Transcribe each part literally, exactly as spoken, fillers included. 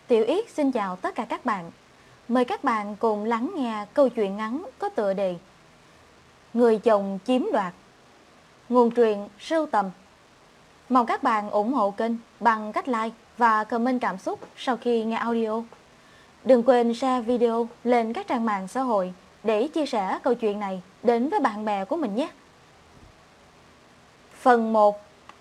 Tiểu Yết xin chào tất cả các bạn. Mời các bạn cùng lắng nghe câu chuyện ngắn có tựa đề Người chồng chiếm đoạt. Nguồn truyện sưu tầm. Mong các bạn ủng hộ kênh bằng cách like và comment cảm xúc sau khi nghe audio. Đừng quên share video lên các trang mạng xã hội để chia sẻ câu chuyện này đến với bạn bè của mình nhé. Phần một.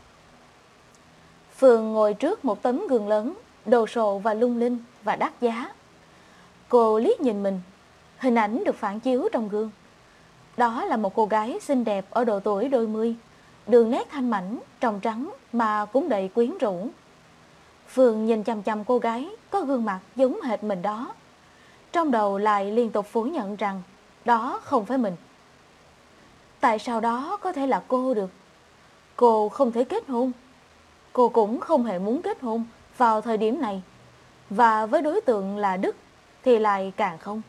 Phương ngồi trước một tấm gương lớn, đồ sộ và lung linh và đắt giá. Cô liếc nhìn mình, hình ảnh được phản chiếu trong gương. Đó là một cô gái xinh đẹp ở độ tuổi đôi mươi, đường nét thanh mảnh, tròng trắng mà cũng đầy quyến rũ. Phương nhìn chằm chằm cô gái có gương mặt giống hệt mình đó. Trong đầu lại liên tục phủ nhận rằng đó không phải mình. Tại sao đó có thể là cô được? Cô không thể kết hôn. Cô cũng không hề muốn kết hôn vào thời điểm này. Và với đối tượng là Đức thì lại càng không.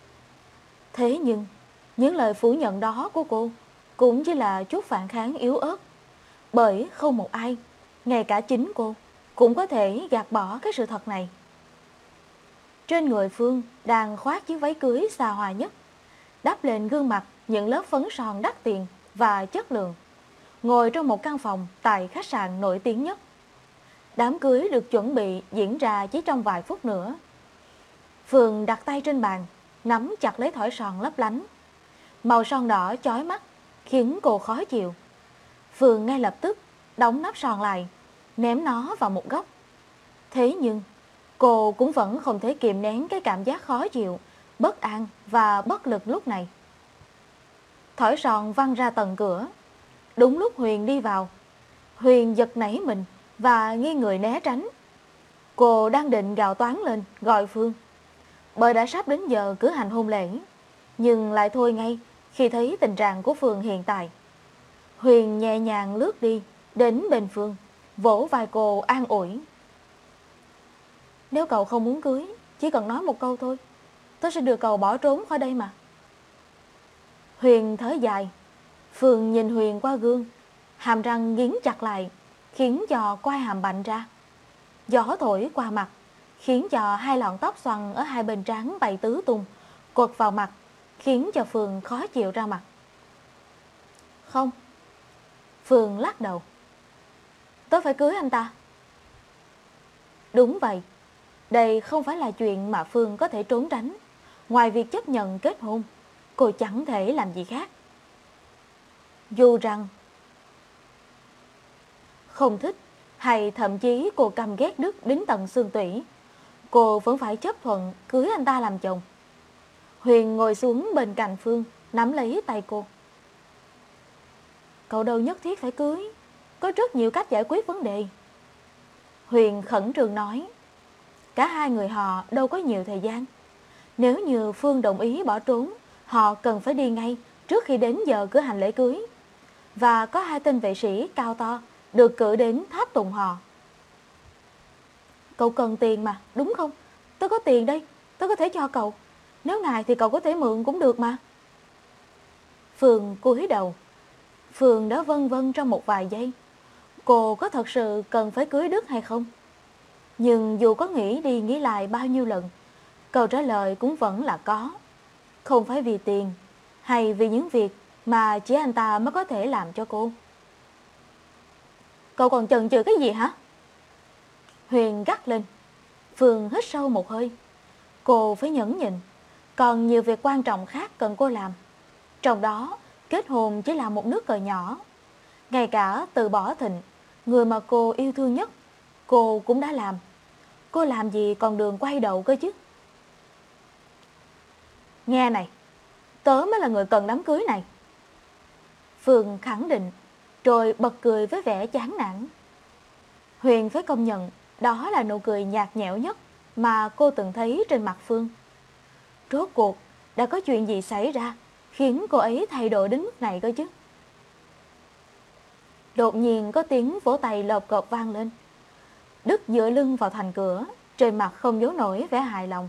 Thế nhưng, những lời phủ nhận đó của cô cũng chỉ là chút phản kháng yếu ớt. Bởi không một ai, ngay cả chính cô, cũng có thể gạt bỏ cái sự thật này. Trên người Phương đang khoác chiếc váy cưới xa hoa nhất, đắp lên gương mặt những lớp phấn son đắt tiền và chất lượng, ngồi trong một căn phòng tại khách sạn nổi tiếng nhất. Đám cưới được chuẩn bị diễn ra chỉ trong vài phút nữa. Phương đặt tay trên bàn, nắm chặt lấy thỏi son lấp lánh. Màu son đỏ chói mắt khiến cô khó chịu. Phương ngay lập tức đóng nắp son lại, ném nó vào một góc. Thế nhưng cô cũng vẫn không thể kìm nén cái cảm giác khó chịu, bất an và bất lực lúc này. Thỏi son văng ra tầng cửa. Đúng lúc Huyền đi vào, Huyền giật nảy mình và nghiêng người né tránh. Cô đang định gào toáng lên gọi Phương, bởi đã sắp đến giờ cử hành hôn lễ, nhưng lại thôi ngay khi thấy tình trạng của Phương hiện tại. Huyền nhẹ nhàng lướt đi đến bên Phương, vỗ vai cô an ủi. Nếu cậu không muốn cưới, chỉ cần nói một câu thôi, tôi sẽ đưa cậu bỏ trốn khỏi đây mà. Huyền thở dài. Phương nhìn Huyền qua gương, hàm răng nghiến chặt lại, khiến cho quai hàm bạnh ra. Gió thổi qua mặt, khiến cho hai lọn tóc xoăn ở hai bên trán bay tứ tung, quật vào mặt, khiến cho Phương khó chịu ra mặt. Không. Phương lắc đầu. Tôi phải cưới anh ta. Đúng vậy. Đây không phải là chuyện mà Phương có thể trốn tránh. Ngoài việc chấp nhận kết hôn, cô chẳng thể làm gì khác. Dù rằng không thích, hay thậm chí cô căm ghét Đức đến tận xương tủy, cô vẫn phải chấp thuận cưới anh ta làm chồng. Huyền ngồi xuống bên cạnh Phương, nắm lấy tay cô. Cậu đâu nhất thiết phải cưới, có rất nhiều cách giải quyết vấn đề. Huyền khẩn trương nói. Cả hai người họ đâu có nhiều thời gian. Nếu như Phương đồng ý bỏ trốn, họ cần phải đi ngay trước khi đến giờ cử hành lễ cưới. Và có hai tên vệ sĩ cao to được cử đến tháp tùng họ. Cậu cần tiền mà, đúng không? Tôi có tiền đây, tôi có thể cho cậu. Nếu ngại thì cậu có thể mượn cũng được mà. Phương cúi đầu. Phương đã vân vân trong một vài giây. Cô có thật sự cần phải cưới Đức hay không? Nhưng dù có nghĩ đi nghĩ lại bao nhiêu lần, câu trả lời cũng vẫn là có. Không phải vì tiền, hay vì những việc mà chỉ anh ta mới có thể làm cho cô. Cậu còn chần chừ cái gì hả? Huyền gắt lên. Phương hít sâu một hơi. Cô phải nhẫn nhịn. Còn nhiều việc quan trọng khác cần cô làm. Trong đó, kết hôn chỉ là một nước cờ nhỏ. Ngay cả từ bỏ Thịnh, người mà cô yêu thương nhất, cô cũng đã làm. Cô làm gì còn đường quay đầu cơ chứ? Nghe này, tớ mới là người cần đám cưới này. Phương khẳng định, rồi bật cười với vẻ chán nản. Huyền phải công nhận, đó là nụ cười nhạt nhẽo nhất mà cô từng thấy trên mặt Phương. Rốt cuộc, đã có chuyện gì xảy ra khiến cô ấy thay đổi đến mức này cơ chứ? Đột nhiên có tiếng vỗ tay lộp cộp vang lên. Đức dựa lưng vào thành cửa, trên mặt không giấu nổi vẻ hài lòng.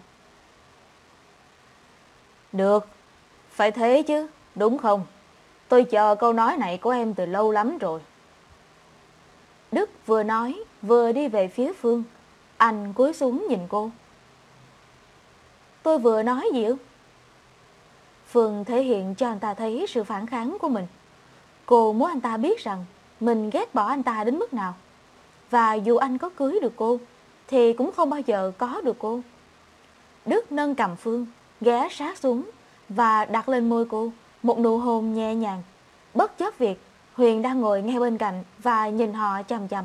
Được, phải thế chứ, đúng không? Tôi chờ câu nói này của em từ lâu lắm rồi. Đức vừa nói, vừa đi về phía Phương. Anh cúi xuống nhìn cô. Tôi vừa nói gì ư? Phương thể hiện cho anh ta thấy sự phản kháng của mình. Cô muốn anh ta biết rằng mình ghét bỏ anh ta đến mức nào. Và dù anh có cưới được cô thì cũng không bao giờ có được cô. Đức nâng cầm Phương, ghé sát xuống và đặt lên môi cô một nụ hôn nhẹ nhàng, bất chấp việc Huyền đang ngồi ngay bên cạnh và nhìn họ chằm chằm.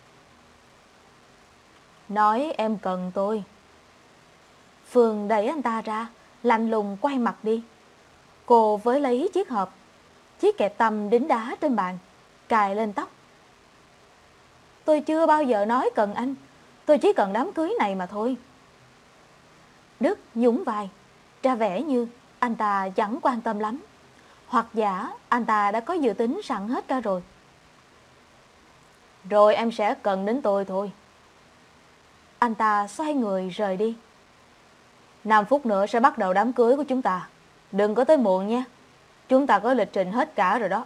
Nói em cần tôi. Phương đẩy anh ta ra, lạnh lùng quay mặt đi. Cô với lấy chiếc hộp, chiếc kẹp tăm đính đá trên bàn, cài lên tóc. Tôi chưa bao giờ nói cần anh, tôi chỉ cần đám cưới này mà thôi. Đức nhún vai, ra vẻ như anh ta chẳng quan tâm lắm, hoặc giả anh ta đã có dự tính sẵn hết cả rồi. Rồi em sẽ cần đến tôi thôi. Anh ta xoay người rời đi. Năm phút nữa sẽ bắt đầu đám cưới của chúng ta. Đừng có tới muộn nha. Chúng ta có lịch trình hết cả rồi đó.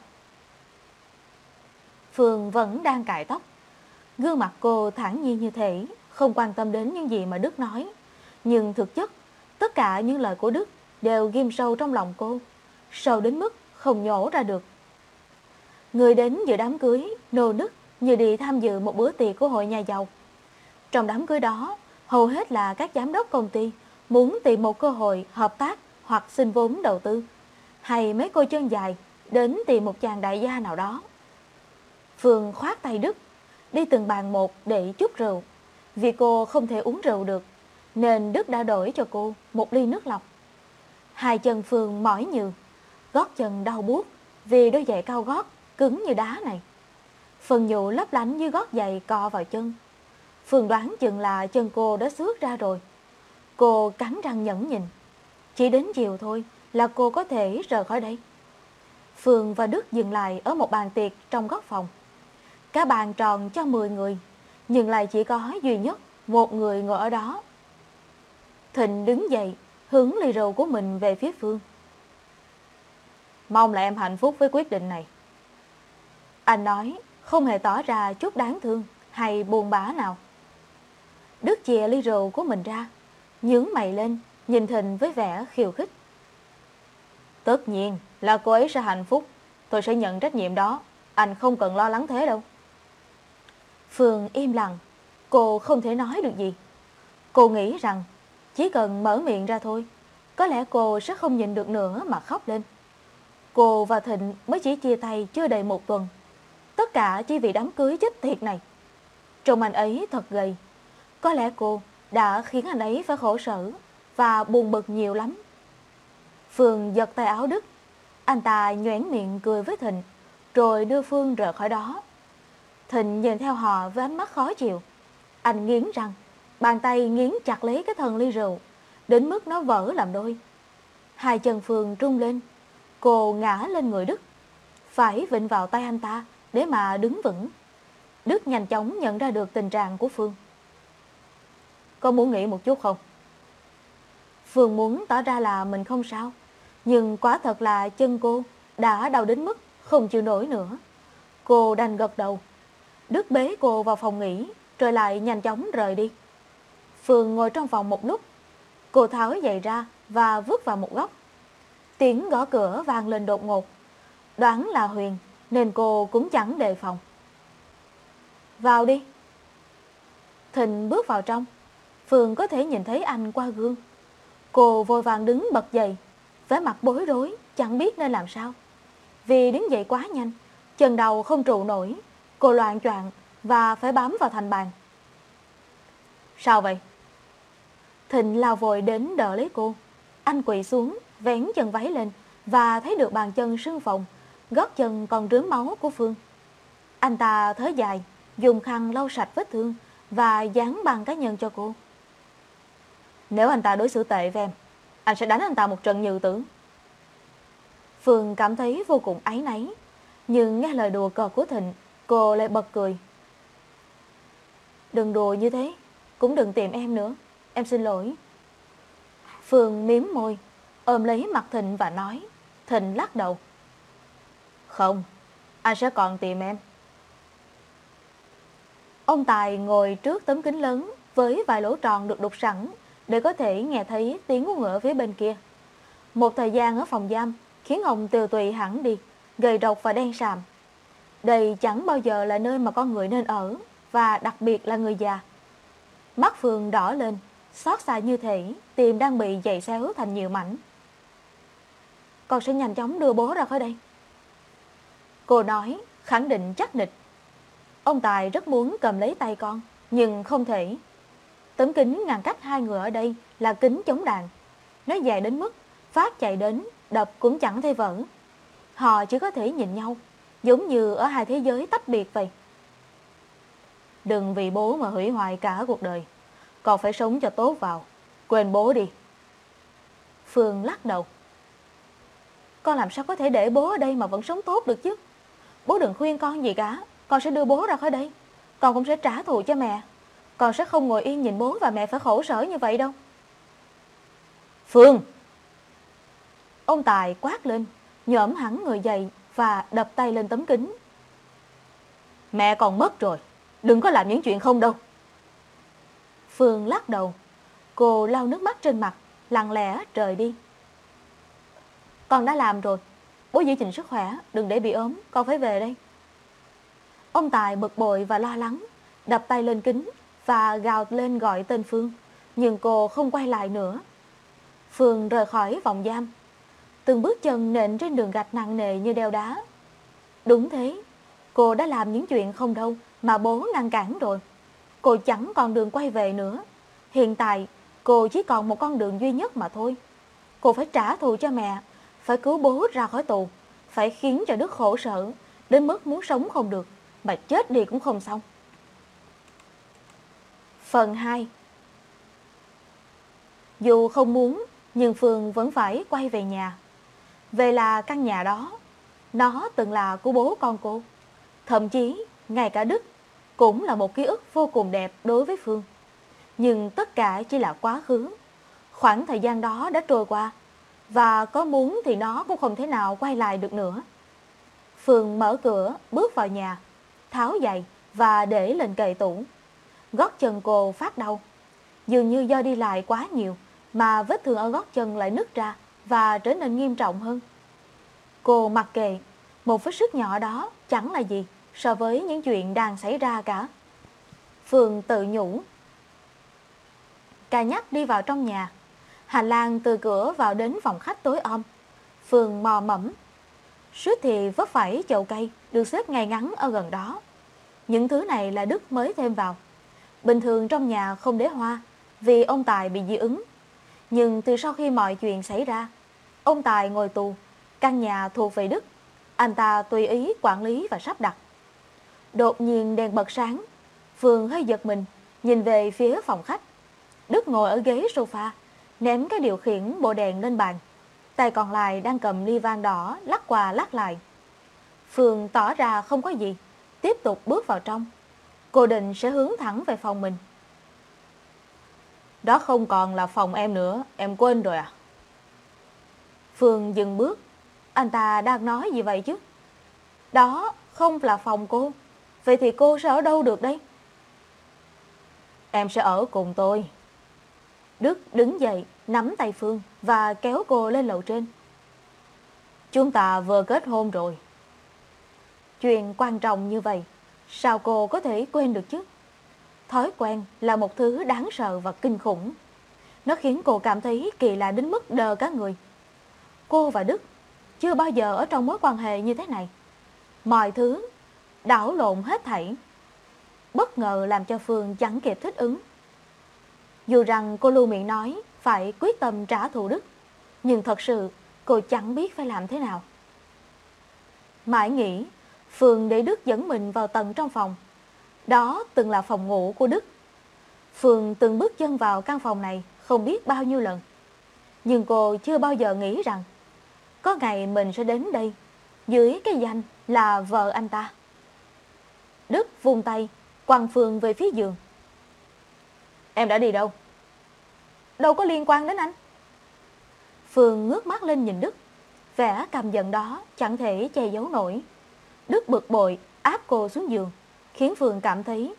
Phương vẫn đang cài tóc. Gương mặt cô thản nhiên như thể không quan tâm đến những gì mà Đức nói. Nhưng thực chất, tất cả những lời của Đức đều ghim sâu trong lòng cô, sâu đến mức không nhổ ra được. Người đến dự đám cưới nô nức như đi tham dự một bữa tiệc của hội nhà giàu. Trong đám cưới đó, hầu hết là các giám đốc công ty muốn tìm một cơ hội hợp tác hoặc xin vốn đầu tư, hay mấy cô chân dài đến tìm một chàng đại gia nào đó. Phương khoát tay Đức, đi từng bàn một để chút rượu. Vì cô không thể uống rượu được, nên Đức đã đổi cho cô một ly nước lọc. Hai chân Phương mỏi nhừ, gót chân đau buốt vì đôi giày cao gót cứng như đá này. Phần nhụ lấp lánh dưới gót giày cọ vào chân. Phương đoán chừng là chân cô đã xước ra rồi. Cô cắn răng nhẫn nhịn. Chỉ đến chiều thôi là cô có thể rời khỏi đây. Phương và Đức dừng lại ở một bàn tiệc trong góc phòng. Cả bàn tròn cho mười người, nhưng lại chỉ có duy nhất một người ngồi ở đó. Thịnh đứng dậy, hướng ly rượu của mình về phía Phương. Mong là em hạnh phúc với quyết định này. Anh nói, không hề tỏ ra chút đáng thương hay buồn bã nào. Đức chìa ly rượu của mình ra, nhướng mày lên, nhìn Thịnh với vẻ khiêu khích. Tất nhiên là cô ấy sẽ hạnh phúc. Tôi sẽ nhận trách nhiệm đó. Anh không cần lo lắng thế đâu. Phương im lặng. Cô không thể nói được gì. Cô nghĩ rằng chỉ cần mở miệng ra thôi, có lẽ cô sẽ không nhịn được nữa mà khóc lên. Cô và Thịnh mới chỉ chia tay chưa đầy một tuần. Tất cả chỉ vì đám cưới chết tiệt này. Trông anh ấy thật gầy. Có lẽ cô đã khiến anh ấy phải khổ sở và buồn bực nhiều lắm. Phương giật tay áo Đức. Anh ta nhoẻn miệng cười với Thịnh, rồi đưa Phương rời khỏi đó. Thịnh nhìn theo họ với ánh mắt khó chịu. Anh nghiến răng, bàn tay nghiến chặt lấy cái thân ly rượu, đến mức nó vỡ làm đôi. Hai chân Phương rung lên. Cô ngã lên người Đức, phải vịn vào tay anh ta để mà đứng vững. Đức nhanh chóng nhận ra được tình trạng của Phương. Có muốn nghỉ một chút không? Phương muốn tỏ ra là mình không sao, nhưng quả thật là chân cô đã đau đến mức không chịu nổi nữa. Cô đành gật đầu. Đức bế cô vào phòng nghỉ, rồi lại nhanh chóng rời đi. Phương ngồi trong phòng một lúc. Cô tháo giày ra và vứt vào một góc. Tiếng gõ cửa vang lên đột ngột. Đoán là Huyền, nên cô cũng chẳng đề phòng. Vào đi. Thịnh bước vào trong. Phương có thể nhìn thấy anh qua gương. Cô vội vàng đứng bật dậy, vẻ mặt bối rối, chẳng biết nên làm sao. Vì đứng dậy quá nhanh, chân đầu không trụ nổi. Cô loạng choạng và phải bám vào thành bàn. Sao vậy? Thịnh lao vội đến đỡ lấy cô. Anh quỳ xuống, vén chân váy lên và thấy được bàn chân sưng phồng, gót chân còn rướm máu của Phương. Anh ta thở dài, dùng khăn lau sạch vết thương và dán băng cá nhân cho cô. Nếu anh ta đối xử tệ với em, anh sẽ đánh anh ta một trận như tử. Phương cảm thấy vô cùng áy náy, nhưng nghe lời đùa cợt của Thịnh, cô lại bật cười. Đừng đùa như thế, cũng đừng tìm em nữa, em xin lỗi. Phương miếm môi, ôm lấy mặt Thịnh và nói. Thịnh lắc đầu. Không, anh sẽ còn tìm em. Ông Tài ngồi trước tấm kính lớn với vài lỗ tròn được đục sẵn để có thể nghe thấy tiếng của ngựa phía bên kia. Một thời gian ở phòng giam khiến ông tiều tụy hẳn đi, gầy rộc và đen sạm. Đây chẳng bao giờ là nơi mà con người nên ở, và đặc biệt là người già. Mắt Phương đỏ lên, xót xa như thể tim đang bị giày xéo thành nhiều mảnh. Con sẽ nhanh chóng đưa bố ra khỏi đây, cô nói, khẳng định chắc nịch. Ông Tài rất muốn cầm lấy tay con, nhưng không thể. Tấm kính ngăn cách hai người ở đây là kính chống đạn. Nó dài đến mức phát chạy đến, đập cũng chẳng thể vỡ. Họ chỉ có thể nhìn nhau, giống như ở hai thế giới tách biệt vậy. Đừng vì bố mà hủy hoại cả cuộc đời. Con phải sống cho tốt vào. Quên bố đi. Phương lắc đầu. Con làm sao có thể để bố ở đây mà vẫn sống tốt được chứ? Bố đừng khuyên con gì cả. Con sẽ đưa bố ra khỏi đây. Con cũng sẽ trả thù cho mẹ. Con sẽ không ngồi yên nhìn bố và mẹ phải khổ sở như vậy đâu. Phương! Ông Tài quát lên, nhổm hẳn người dậy và đập tay lên tấm kính. Mẹ con mất rồi. Đừng có làm những chuyện không đâu. Phương lắc đầu. Cô lau nước mắt trên mặt, lặng lẽ rời đi. Con đã làm rồi. Bố giữ gìn sức khỏe, đừng để bị ốm, con phải về đây. Ông Tài bực bội và lo lắng, đập tay lên kính và gào lên gọi tên Phương. Nhưng cô không quay lại nữa. Phương rời khỏi phòng giam. Từng bước chân nện trên đường gạch nặng nề như đeo đá. Đúng thế, cô đã làm những chuyện không đâu mà bố ngăn cản rồi. Cô chẳng còn đường quay về nữa. Hiện tại, cô chỉ còn một con đường duy nhất mà thôi. Cô phải trả thù cho mẹ, phải cứu bố ra khỏi tù, phải khiến cho Đức khổ sở, đến mức muốn sống không được, mà chết đi cũng không xong. Phần hai. Dù không muốn, nhưng Phương vẫn phải quay về nhà. Về là căn nhà đó, nó từng là của bố con cô. Thậm chí, ngay cả Đức cũng là một ký ức vô cùng đẹp đối với Phương. Nhưng tất cả chỉ là quá khứ. Khoảng thời gian đó đã trôi qua, và có muốn thì nó cũng không thể nào quay lại được nữa. Phương mở cửa, bước vào nhà, tháo giày và để lên kệ tủ. Gót chân cô phát đau. Dường như do đi lại quá nhiều mà vết thương ở gót chân lại nứt ra và trở nên nghiêm trọng hơn. Cô mặc kệ, một vết sứt nhỏ đó chẳng là gì so với những chuyện đang xảy ra cả. Phương tự nhủ. Cà nhắc đi vào trong nhà. Hành lang từ cửa vào đến phòng khách tối om. Phương mò mẫm. Suýt thì vấp phải chậu cây được xếp ngay ngắn ở gần đó. Những thứ này là Đức mới thêm vào. Bình thường trong nhà không để hoa vì ông Tài bị dị ứng. Nhưng từ sau khi mọi chuyện xảy ra, ông Tài ngồi tù, căn nhà thuộc về Đức. Anh ta tùy ý quản lý và sắp đặt. Đột nhiên đèn bật sáng. Phương hơi giật mình, nhìn về phía phòng khách. Đức ngồi ở ghế sofa, ném cái điều khiển bộ đèn lên bàn. Tay còn lại đang cầm ly vang đỏ lắc qua lắc lại. Phương tỏ ra không có gì, tiếp tục bước vào trong. Cô định sẽ hướng thẳng về phòng mình. Đó không còn là phòng em nữa, em quên rồi à? Phương dừng bước. Anh ta đang nói gì vậy chứ? Đó không là phòng cô. Vậy thì cô sẽ ở đâu được đây? Em sẽ ở cùng tôi. Đức đứng dậy, nắm tay Phương và kéo cô lên lầu trên. Chúng ta vừa kết hôn rồi. Chuyện quan trọng như vậy, sao cô có thể quên được chứ? Thói quen là một thứ đáng sợ và kinh khủng. Nó khiến cô cảm thấy kỳ lạ đến mức đờ cả người. Cô và Đức chưa bao giờ ở trong mối quan hệ như thế này. Mọi thứ đảo lộn hết thảy. Bất ngờ làm cho Phương chẳng kịp thích ứng. Dù rằng cô luôn miệng nói phải quyết tâm trả thù Đức, nhưng thật sự cô chẳng biết phải làm thế nào. Mãi nghĩ, Phương để Đức dẫn mình vào tầng trong phòng. Đó từng là phòng ngủ của Đức. Phương từng bước chân vào căn phòng này không biết bao nhiêu lần. Nhưng cô chưa bao giờ nghĩ rằng có ngày mình sẽ đến đây dưới cái danh là vợ anh ta. Đức vung tay quăng Phương về phía giường. Em đã đi đâu? Đâu có liên quan đến anh. Phương ngước mắt lên nhìn Đức. Vẻ căm giận đó chẳng thể che giấu nổi. Đức bực bội áp cô xuống giường, khiến Phương cảm thấy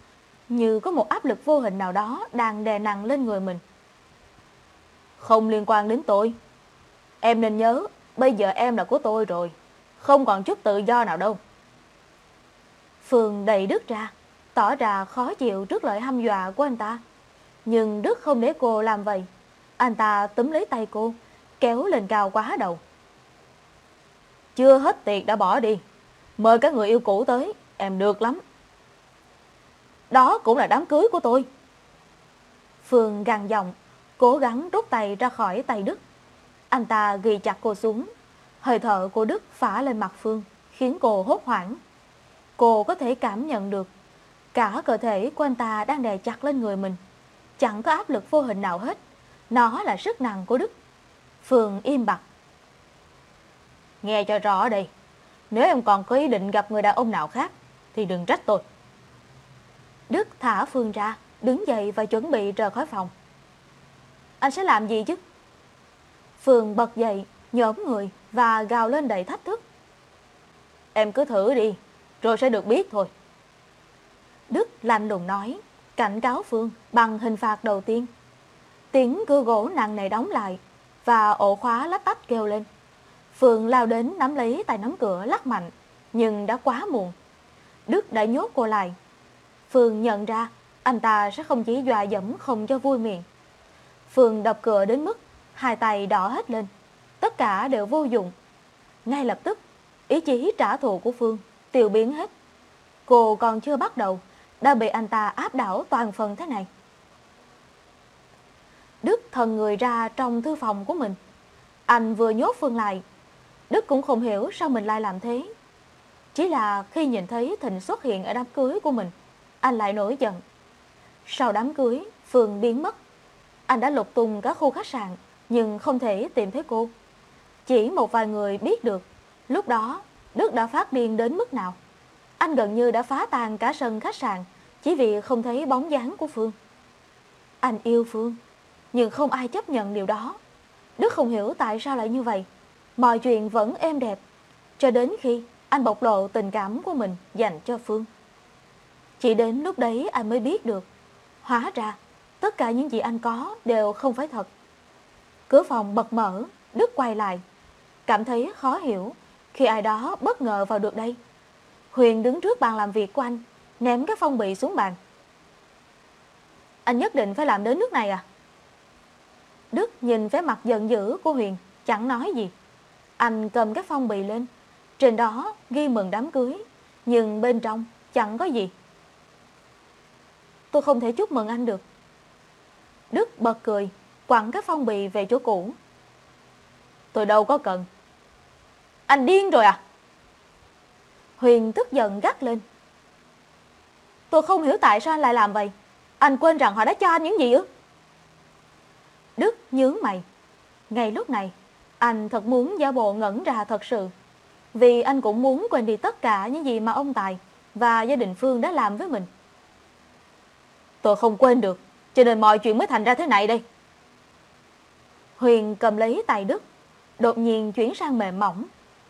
như có một áp lực vô hình nào đó đang đè nặng lên người mình. Không liên quan đến tôi. Em nên nhớ, bây giờ em là của tôi rồi, không còn chút tự do nào đâu. Phương đẩy Đức ra, tỏ ra khó chịu trước lời hăm dọa của anh ta. Nhưng Đức không để cô làm vậy. Anh ta túm lấy tay cô, kéo lên cao quá đầu. Chưa hết tiệc đã bỏ đi. Mời các người yêu cũ tới, em được lắm. Đó cũng là đám cưới của tôi. Phương gằn giọng, cố gắng rút tay ra khỏi tay Đức. Anh ta ghi chặt cô xuống. Hơi thở của Đức phả lên mặt Phương, khiến cô hốt hoảng. Cô có thể cảm nhận được cả cơ thể của anh ta đang đè chặt lên người mình. Chẳng có áp lực vô hình nào hết. Nó là sức nặng của Đức. Phương im bặt. Nghe cho rõ đây, nếu em còn có ý định gặp người đàn ông nào khác thì đừng trách tôi. Đức thả Phương ra, đứng dậy và chuẩn bị rời khỏi phòng. Anh sẽ làm gì chứ? Phương bật dậy, nhổm người và gào lên đầy thách thức. Em cứ thử đi, rồi sẽ được biết thôi. Đức lạnh lùng nói, cảnh cáo Phương bằng hình phạt đầu tiên. Tiếng cửa gỗ nặng nề đóng lại và ổ khóa lách tách kêu lên. Phương lao đến nắm lấy tay nắm cửa lắc mạnh, nhưng đã quá muộn. Đức đã nhốt cô lại. Phương nhận ra anh ta sẽ không chỉ dọa dẫm không cho vui miệng. Phương đập cửa đến mức hai tay đỏ hết lên. Tất cả đều vô dụng. Ngay lập tức, ý chí trả thù của Phương tiêu biến hết. Cô còn chưa bắt đầu đã bị anh ta áp đảo toàn phần thế này. Đức thần người ra trong thư phòng của mình. Anh vừa nhốt Phương lại. Đức cũng không hiểu sao mình lại làm thế. Chỉ là khi nhìn thấy Thịnh xuất hiện ở đám cưới của mình, anh lại nổi giận. Sau đám cưới, Phương biến mất. Anh đã lục tung cả khu khách sạn, nhưng không thể tìm thấy cô. Chỉ một vài người biết được, lúc đó Đức đã phát điên đến mức nào. Anh gần như đã phá tan cả sân khách sạn, chỉ vì không thấy bóng dáng của Phương. Anh yêu Phương, nhưng không ai chấp nhận điều đó. Đức không hiểu tại sao lại như vậy. Mọi chuyện vẫn êm đẹp, cho đến khi anh bộc lộ tình cảm của mình dành cho Phương. Chỉ đến lúc đấy anh mới biết được, hóa ra tất cả những gì anh có đều không phải thật. Cửa phòng bật mở, Đức quay lại, cảm thấy khó hiểu khi ai đó bất ngờ vào được đây. Huyền đứng trước bàn làm việc của anh, ném cái phong bì xuống bàn. Anh nhất định phải làm đến nước này à? Đức nhìn vẻ mặt giận dữ của Huyền, chẳng nói gì. Anh cầm cái phong bì lên, trên đó ghi mừng đám cưới, nhưng bên trong chẳng có gì. Tôi không thể chúc mừng anh được. Đức bật cười, quẳng cái phong bì về chỗ cũ. Tôi đâu có cần. Anh điên rồi à? Huyền tức giận gắt lên. Tôi không hiểu tại sao anh lại làm vậy. Anh quên rằng họ đã cho anh những gì ư? Đức nhướng mày. Ngay lúc này, anh thật muốn giả bộ ngẩn ra thật sự. Vì anh cũng muốn quên đi tất cả những gì mà ông Tài và gia đình Phương đã làm với mình. Tôi không quên được, cho nên mọi chuyện mới thành ra thế này đây. Huyền cầm lấy tay Đức, đột nhiên chuyển sang mềm mỏng.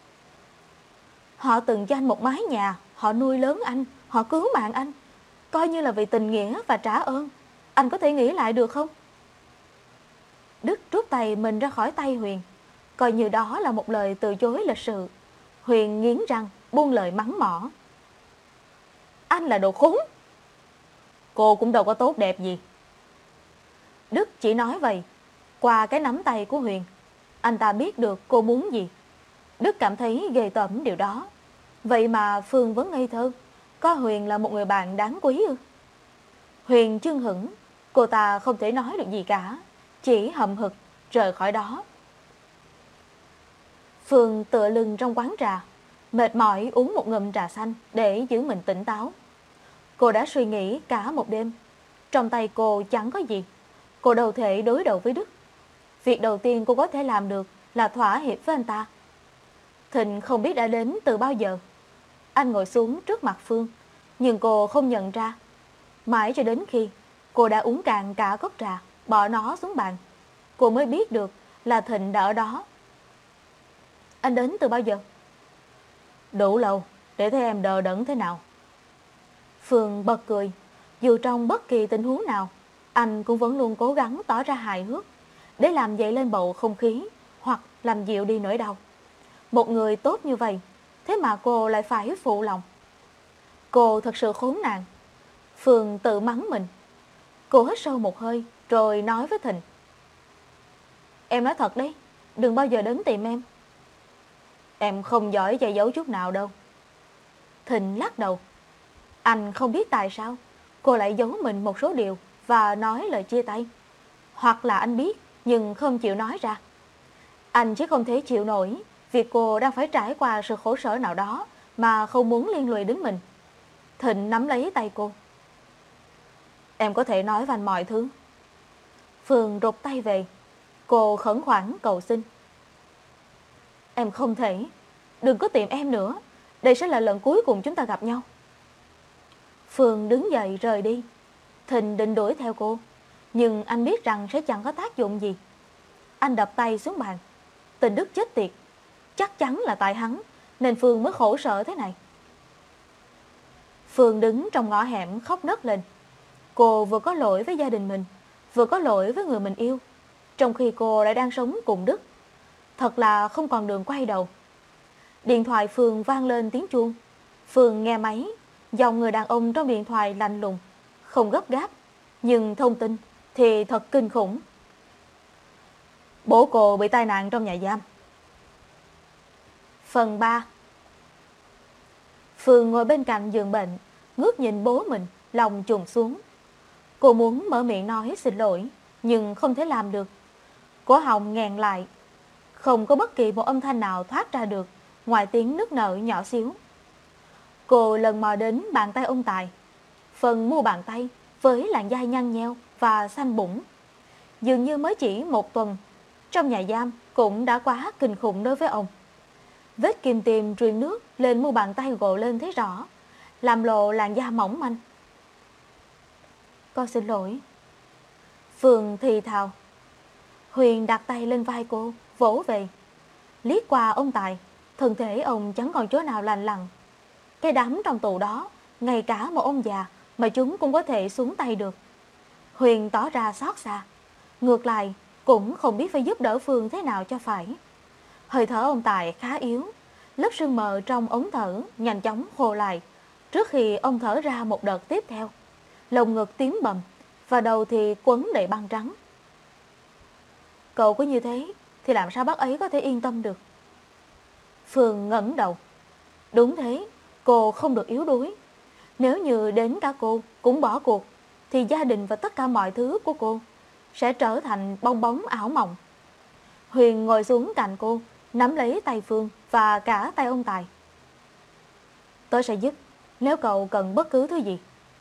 Họ từng cho anh một mái nhà, họ nuôi lớn anh, họ cứu mạng anh. Coi như là vì tình nghĩa và trả ơn. Anh có thể nghĩ lại được không? Đức rút tay mình ra khỏi tay Huyền, coi như đó là một lời từ chối lịch sự. Huyền nghiến răng, buông lời mắng mỏ. Anh là đồ khốn. Cô cũng đâu có tốt đẹp gì. Đức chỉ nói vậy. Qua cái nắm tay của Huyền, anh ta biết được cô muốn gì. Đức cảm thấy ghê tởm điều đó. Vậy mà Phương vẫn ngây thơ, có Huyền là một người bạn đáng quý ư? Huyền chưng hửng, cô ta không thể nói được gì cả, chỉ hậm hực rời khỏi đó. Phương tựa lưng trong quán trà, mệt mỏi uống một ngụm trà xanh để giữ mình tỉnh táo. Cô đã suy nghĩ cả một đêm. Trong tay cô chẳng có gì. Cô đâu thể đối đầu với Đức. Việc đầu tiên cô có thể làm được là thỏa hiệp với anh ta. Thịnh không biết đã đến từ bao giờ. Anh ngồi xuống trước mặt Phương, nhưng cô không nhận ra. Mãi cho đến khi cô đã uống cạn cả cốc trà, bỏ nó xuống bàn, cô mới biết được là Thịnh đã ở đó. Anh đến từ bao giờ? Đủ lâu để thấy em đờ đẫn thế nào. Phương bật cười. Dù trong bất kỳ tình huống nào, anh cũng vẫn luôn cố gắng tỏ ra hài hước để làm dậy lên bầu không khí hoặc làm dịu đi nỗi đau. Một người tốt như vậy, thế mà cô lại phải phụ lòng. Cô thật sự khốn nạn. Phương tự mắng mình. Cô hít sâu một hơi rồi nói với Thịnh: Em nói thật đấy, đừng bao giờ đến tìm em. Em không giỏi che giấu chút nào đâu. Thịnh lắc đầu. Anh không biết tại sao cô lại giấu mình một số điều và nói lời chia tay. Hoặc là anh biết nhưng không chịu nói ra. Anh chỉ không thể chịu nổi việc cô đang phải trải qua sự khổ sở nào đó mà không muốn liên lụy đến mình. Thịnh nắm lấy tay cô. Em có thể nói với anh mọi thứ. Phương rụt tay về. Cô khẩn khoản cầu xin. Em không thể. Đừng có tìm em nữa. Đây sẽ là lần cuối cùng chúng ta gặp nhau. Phương đứng dậy rời đi. Thịnh định đuổi theo cô, nhưng anh biết rằng sẽ chẳng có tác dụng gì. Anh đập tay xuống bàn. Tình Đức chết tiệt. Chắc chắn là tại hắn nên Phương mới khổ sở thế này. Phương đứng trong ngõ hẻm khóc nấc lên. Cô vừa có lỗi với gia đình mình, vừa có lỗi với người mình yêu, trong khi cô lại đang sống cùng Đức. Thật là không còn đường quay đầu. Điện thoại Phương vang lên tiếng chuông. Phương nghe máy. Giọng người đàn ông trong điện thoại lạnh lùng, không gấp gáp, nhưng thông tin thì thật kinh khủng. Bố cô bị tai nạn trong nhà giam. Phần ba. Phương ngồi bên cạnh giường bệnh, ngước nhìn bố mình, lòng trùng xuống. Cô muốn mở miệng nói xin lỗi, nhưng không thể làm được. Cổ họng nghẹn lại. Không có bất kỳ một âm thanh nào thoát ra được, ngoài tiếng nức nở nhỏ xíu. Cô lần mò đến bàn tay ông Tài. Phần mu bàn tay với làn da nhăn nheo và xanh bủng. Dường như mới chỉ một tuần, trong nhà giam cũng đã quá kinh khủng đối với ông. Vết kim tiêm truyền nước lên mu bàn tay gồ lên thấy rõ, làm lộ làn da mỏng manh. Con xin lỗi. Phương thì thào. Huyền đặt tay lên vai cô, vỗ về. Liếc qua ông Tài, thân thể ông chẳng còn chỗ nào lành lặn. Cái đám trong tù đó, ngay cả một ông già mà chúng cũng có thể xuống tay được. Huyền tỏ ra xót xa. Ngược lại, cũng không biết phải giúp đỡ Phương thế nào cho phải. Hơi thở ông Tài khá yếu. Lớp sương mờ trong ống thở nhanh chóng khô lại, trước khi ông thở ra một đợt tiếp theo. Lồng ngực tím bầm, và đầu thì quấn đầy băng trắng. Cậu có như thế thì làm sao bác ấy có thể yên tâm được? Phương ngẩng đầu. Đúng thế, cô không được yếu đuối. Nếu như đến cả cô cũng bỏ cuộc, thì gia đình và tất cả mọi thứ của cô sẽ trở thành bong bóng ảo mộng. Huyền ngồi xuống cạnh cô, nắm lấy tay Phương và cả tay ông Tài. Tớ sẽ giúp nếu cậu cần bất cứ thứ gì.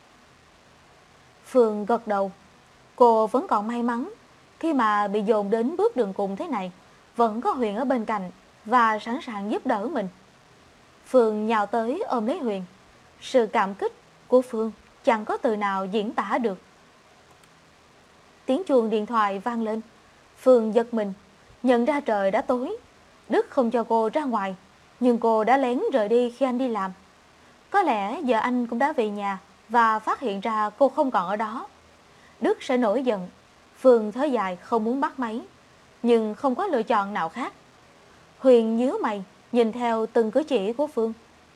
Phương gật đầu. Cô vẫn còn may mắn khi mà bị dồn đến bước đường cùng thế này, vẫn có Huyền ở bên cạnh và sẵn sàng giúp đỡ mình. Phương nhào tới ôm lấy Huyền. Sự cảm kích của Phương chẳng có từ nào diễn tả được. Tiếng chuông điện thoại vang lên. Phương giật mình, nhận ra trời đã tối. Đức không cho cô ra ngoài, nhưng cô đã lén rời đi khi anh đi làm. Có lẽ giờ anh cũng đã về nhà và phát hiện ra cô không còn ở đó. Đức sẽ nổi giận. Phương thở dài không muốn bắt máy, nhưng không có lựa chọn nào khác. Huyền nhíu mày, nhìn theo từng cử chỉ của Phương.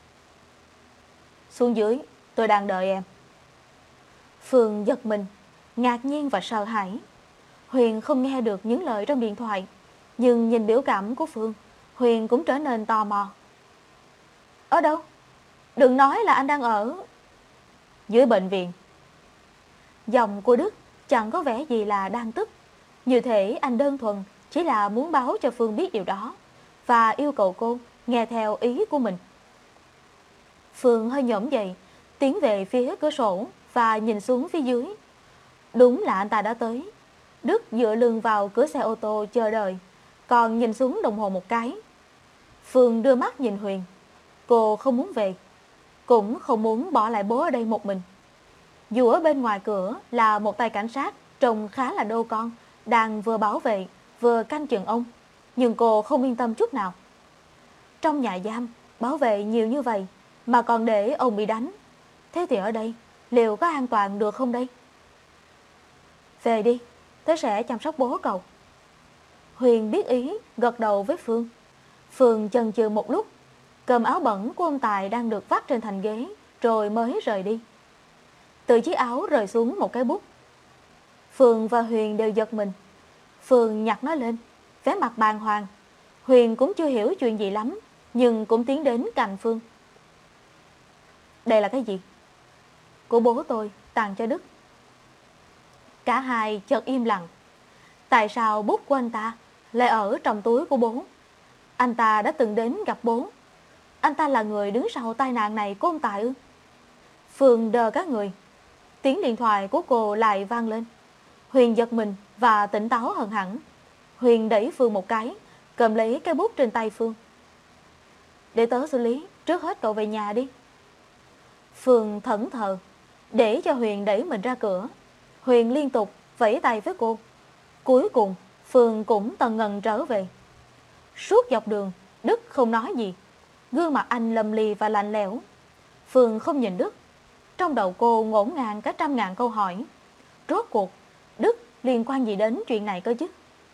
Xuống dưới, tôi đang đợi em. Phương giật mình, ngạc nhiên và sợ hãi. Huyền không nghe được những lời trong điện thoại, nhưng nhìn biểu cảm của Phương, Huyền cũng trở nên tò mò. Ở đâu? Đừng nói là anh đang ở... Dưới bệnh viện. Giọng của Đức chẳng có vẻ gì là đang tức. Như thể anh đơn thuần chỉ là muốn báo cho Phương biết điều đó và yêu cầu cô nghe theo ý của mình. Phương hơi nhổm dậy, tiến về phía cửa sổ và nhìn xuống phía dưới. Đúng là anh ta đã tới. Đức dựa lưng vào cửa xe ô tô chờ đợi, còn nhìn xuống đồng hồ một cái. Phương đưa mắt nhìn Huyền. Cô không muốn về, cũng không muốn bỏ lại bố ở đây một mình. Dù ở bên ngoài cửa là một tay cảnh sát trông khá là đô con, đang vừa bảo vệ vừa canh chừng ông, nhưng cô không yên tâm chút nào. Trong nhà giam, bảo vệ nhiều như vậy mà còn để ông bị đánh. Thế thì ở đây, liệu có an toàn được không đây? Về đi, tớ sẽ chăm sóc bố cậu. Huyền biết ý, gật đầu với Phương. Phương chần chừ một lúc, cầm áo bẩn của ông Tài đang được vắt trên thành ghế, rồi mới rời đi. Từ chiếc áo rơi xuống một cái bút. Phương và Huyền đều giật mình. Phương nhặt nó lên, vẻ mặt bàng hoàng. Huyền cũng chưa hiểu chuyện gì lắm, nhưng cũng tiến đến cạnh Phương. Đây là cái gì? Của bố tôi, tặng cho Đức. Cả hai chợt im lặng. Tại sao bút của anh ta lại ở trong túi của bố? Anh ta đã từng đến gặp bố. Anh ta là người đứng sau tai nạn này của ông Tài ư? Phương đờ các người. Tiếng điện thoại của cô lại vang lên. Huyền giật mình và tỉnh táo hơn hẳn. Huyền đẩy Phương một cái, cầm lấy cái bút trên tay Phương. Để tớ xử lý, trước hết cậu về nhà đi. Phương thẫn thờ, để cho Huyền đẩy mình ra cửa. Huyền liên tục vẫy tay với cô. Cuối cùng, Phương cũng tần ngần trở về. Suốt dọc đường, Đức không nói gì. Gương mặt anh lầm lì và lạnh lẽo. Phương không nhìn Đức. Trong đầu cô ngổn ngang cả trăm ngàn câu hỏi. Rốt cuộc, Đức liên quan gì đến chuyện này cơ chứ?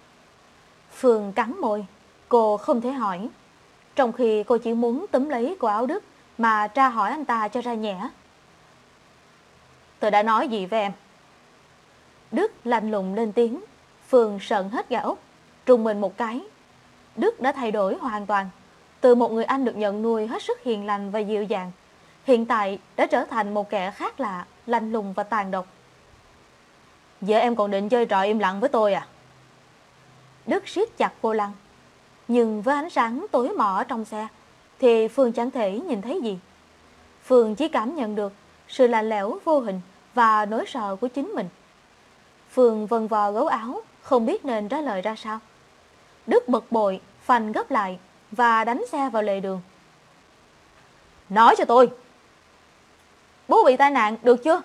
Phương cắn môi. Cô không thể hỏi. Trong khi cô chỉ muốn túm lấy cổ áo Đức mà tra hỏi anh ta cho ra nhẽ. Tôi đã nói gì với em? Đức lạnh lùng lên tiếng. Phương sợn hết gai ốc, trùng mình một cái. Đức đã thay đổi hoàn toàn. Từ một người anh được nhận nuôi hết sức hiền lành và dịu dàng, hiện tại đã trở thành một kẻ khác lạ, lạnh lùng và tàn độc. Giờ em còn định chơi trò im lặng với tôi à? Đức siết chặt vô lăng. Nhưng với ánh sáng tối mờ ở trong xe thì Phương chẳng thể nhìn thấy gì. Phương chỉ cảm nhận được sự lạnh lẽo vô hình và nỗi sợ của chính mình. Phương vần vò gấu áo, không biết nên trả lời ra sao. Đức bực bội, phanh gấp lại và đánh xe vào lề đường. Nói cho tôi, bố bị tai nạn được chưa?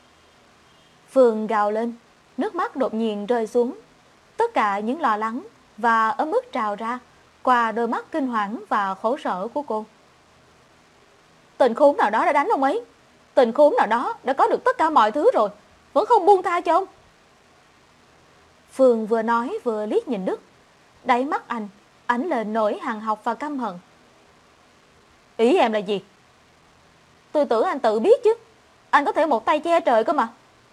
Phương gào lên, nước mắt đột nhiên rơi xuống. Tất cả những lo lắng và ấm ức trào ra qua đôi mắt kinh hoàng và khổ sở của cô. Tình khốn nào đó đã đánh ông ấy. Tình khốn nào đó đã có được tất cả mọi thứ rồi, vẫn không buông tha cho ông. Phương vừa nói vừa liếc nhìn Đức. Đáy mắt anh ánh lên nỗi hằn học và căm hận. Ý em là gì? Tôi tưởng anh tự biết chứ. Anh có thể một tay che trời cơ mà.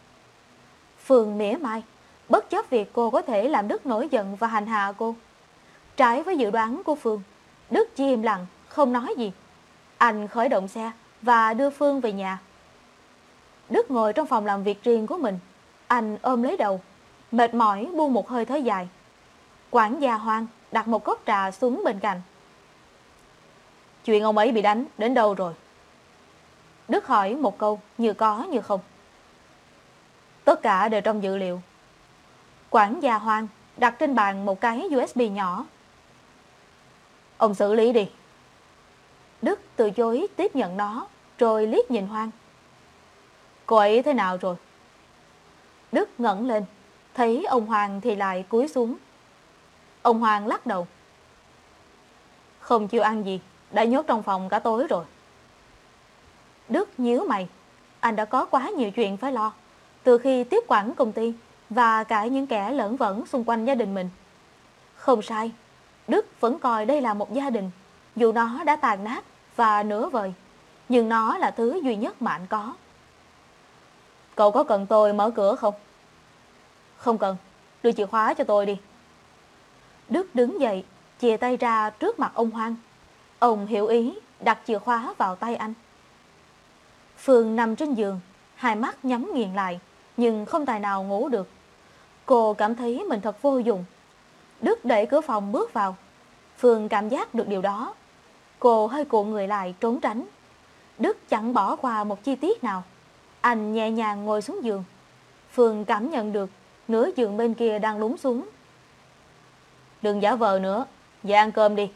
Phương mỉa mai, bất chấp việc cô có thể làm Đức nổi giận và hành hạ cô. Trái với dự đoán của Phương, Đức chỉ im lặng, không nói gì. Anh khởi động xe và đưa Phương về nhà. Đức ngồi trong phòng làm việc riêng của mình. Anh ôm lấy đầu, mệt mỏi buông một hơi thở dài. Quản gia Hoang đặt một cốc trà xuống bên cạnh. Chuyện ông ấy bị đánh đến đâu rồi? Đức hỏi một câu như có như không. Tất cả đều trong dữ liệu. Quản gia Hoang đặt trên bàn một cái u ét bê nhỏ. Ông xử lý đi. Đức từ chối tiếp nhận nó, rồi liếc nhìn Hoang. Cô ấy thế nào rồi? Đức ngẩng lên, thấy ông Hoàng thì lại cúi xuống. Ông Hoàng lắc đầu. Không chịu ăn gì, đã nhốt trong phòng cả tối rồi. Đức nhíu mày. Anh đã có quá nhiều chuyện phải lo, từ khi tiếp quản công ty và cả những kẻ lởn vởn xung quanh gia đình mình. Không sai, Đức vẫn coi đây là một gia đình, dù nó đã tàn nát và nửa vời, nhưng nó là thứ duy nhất mà anh có. Cậu có cần tôi mở cửa không? Không cần, đưa chìa khóa cho tôi đi. Đức đứng dậy, chìa tay ra trước mặt ông Hoang. Ông hiểu ý, đặt chìa khóa vào tay anh. Phương nằm trên giường, hai mắt nhắm nghiền lại, nhưng không tài nào ngủ được. Cô cảm thấy mình thật vô dụng. Đức đẩy cửa phòng bước vào. Phương cảm giác được điều đó. Cô hơi cuộn người lại trốn tránh. Đức chẳng bỏ qua một chi tiết nào. Anh nhẹ nhàng ngồi xuống giường. Phương cảm nhận được nửa giường bên kia đang lún xuống. Đừng giả vờ nữa, về ăn cơm đi.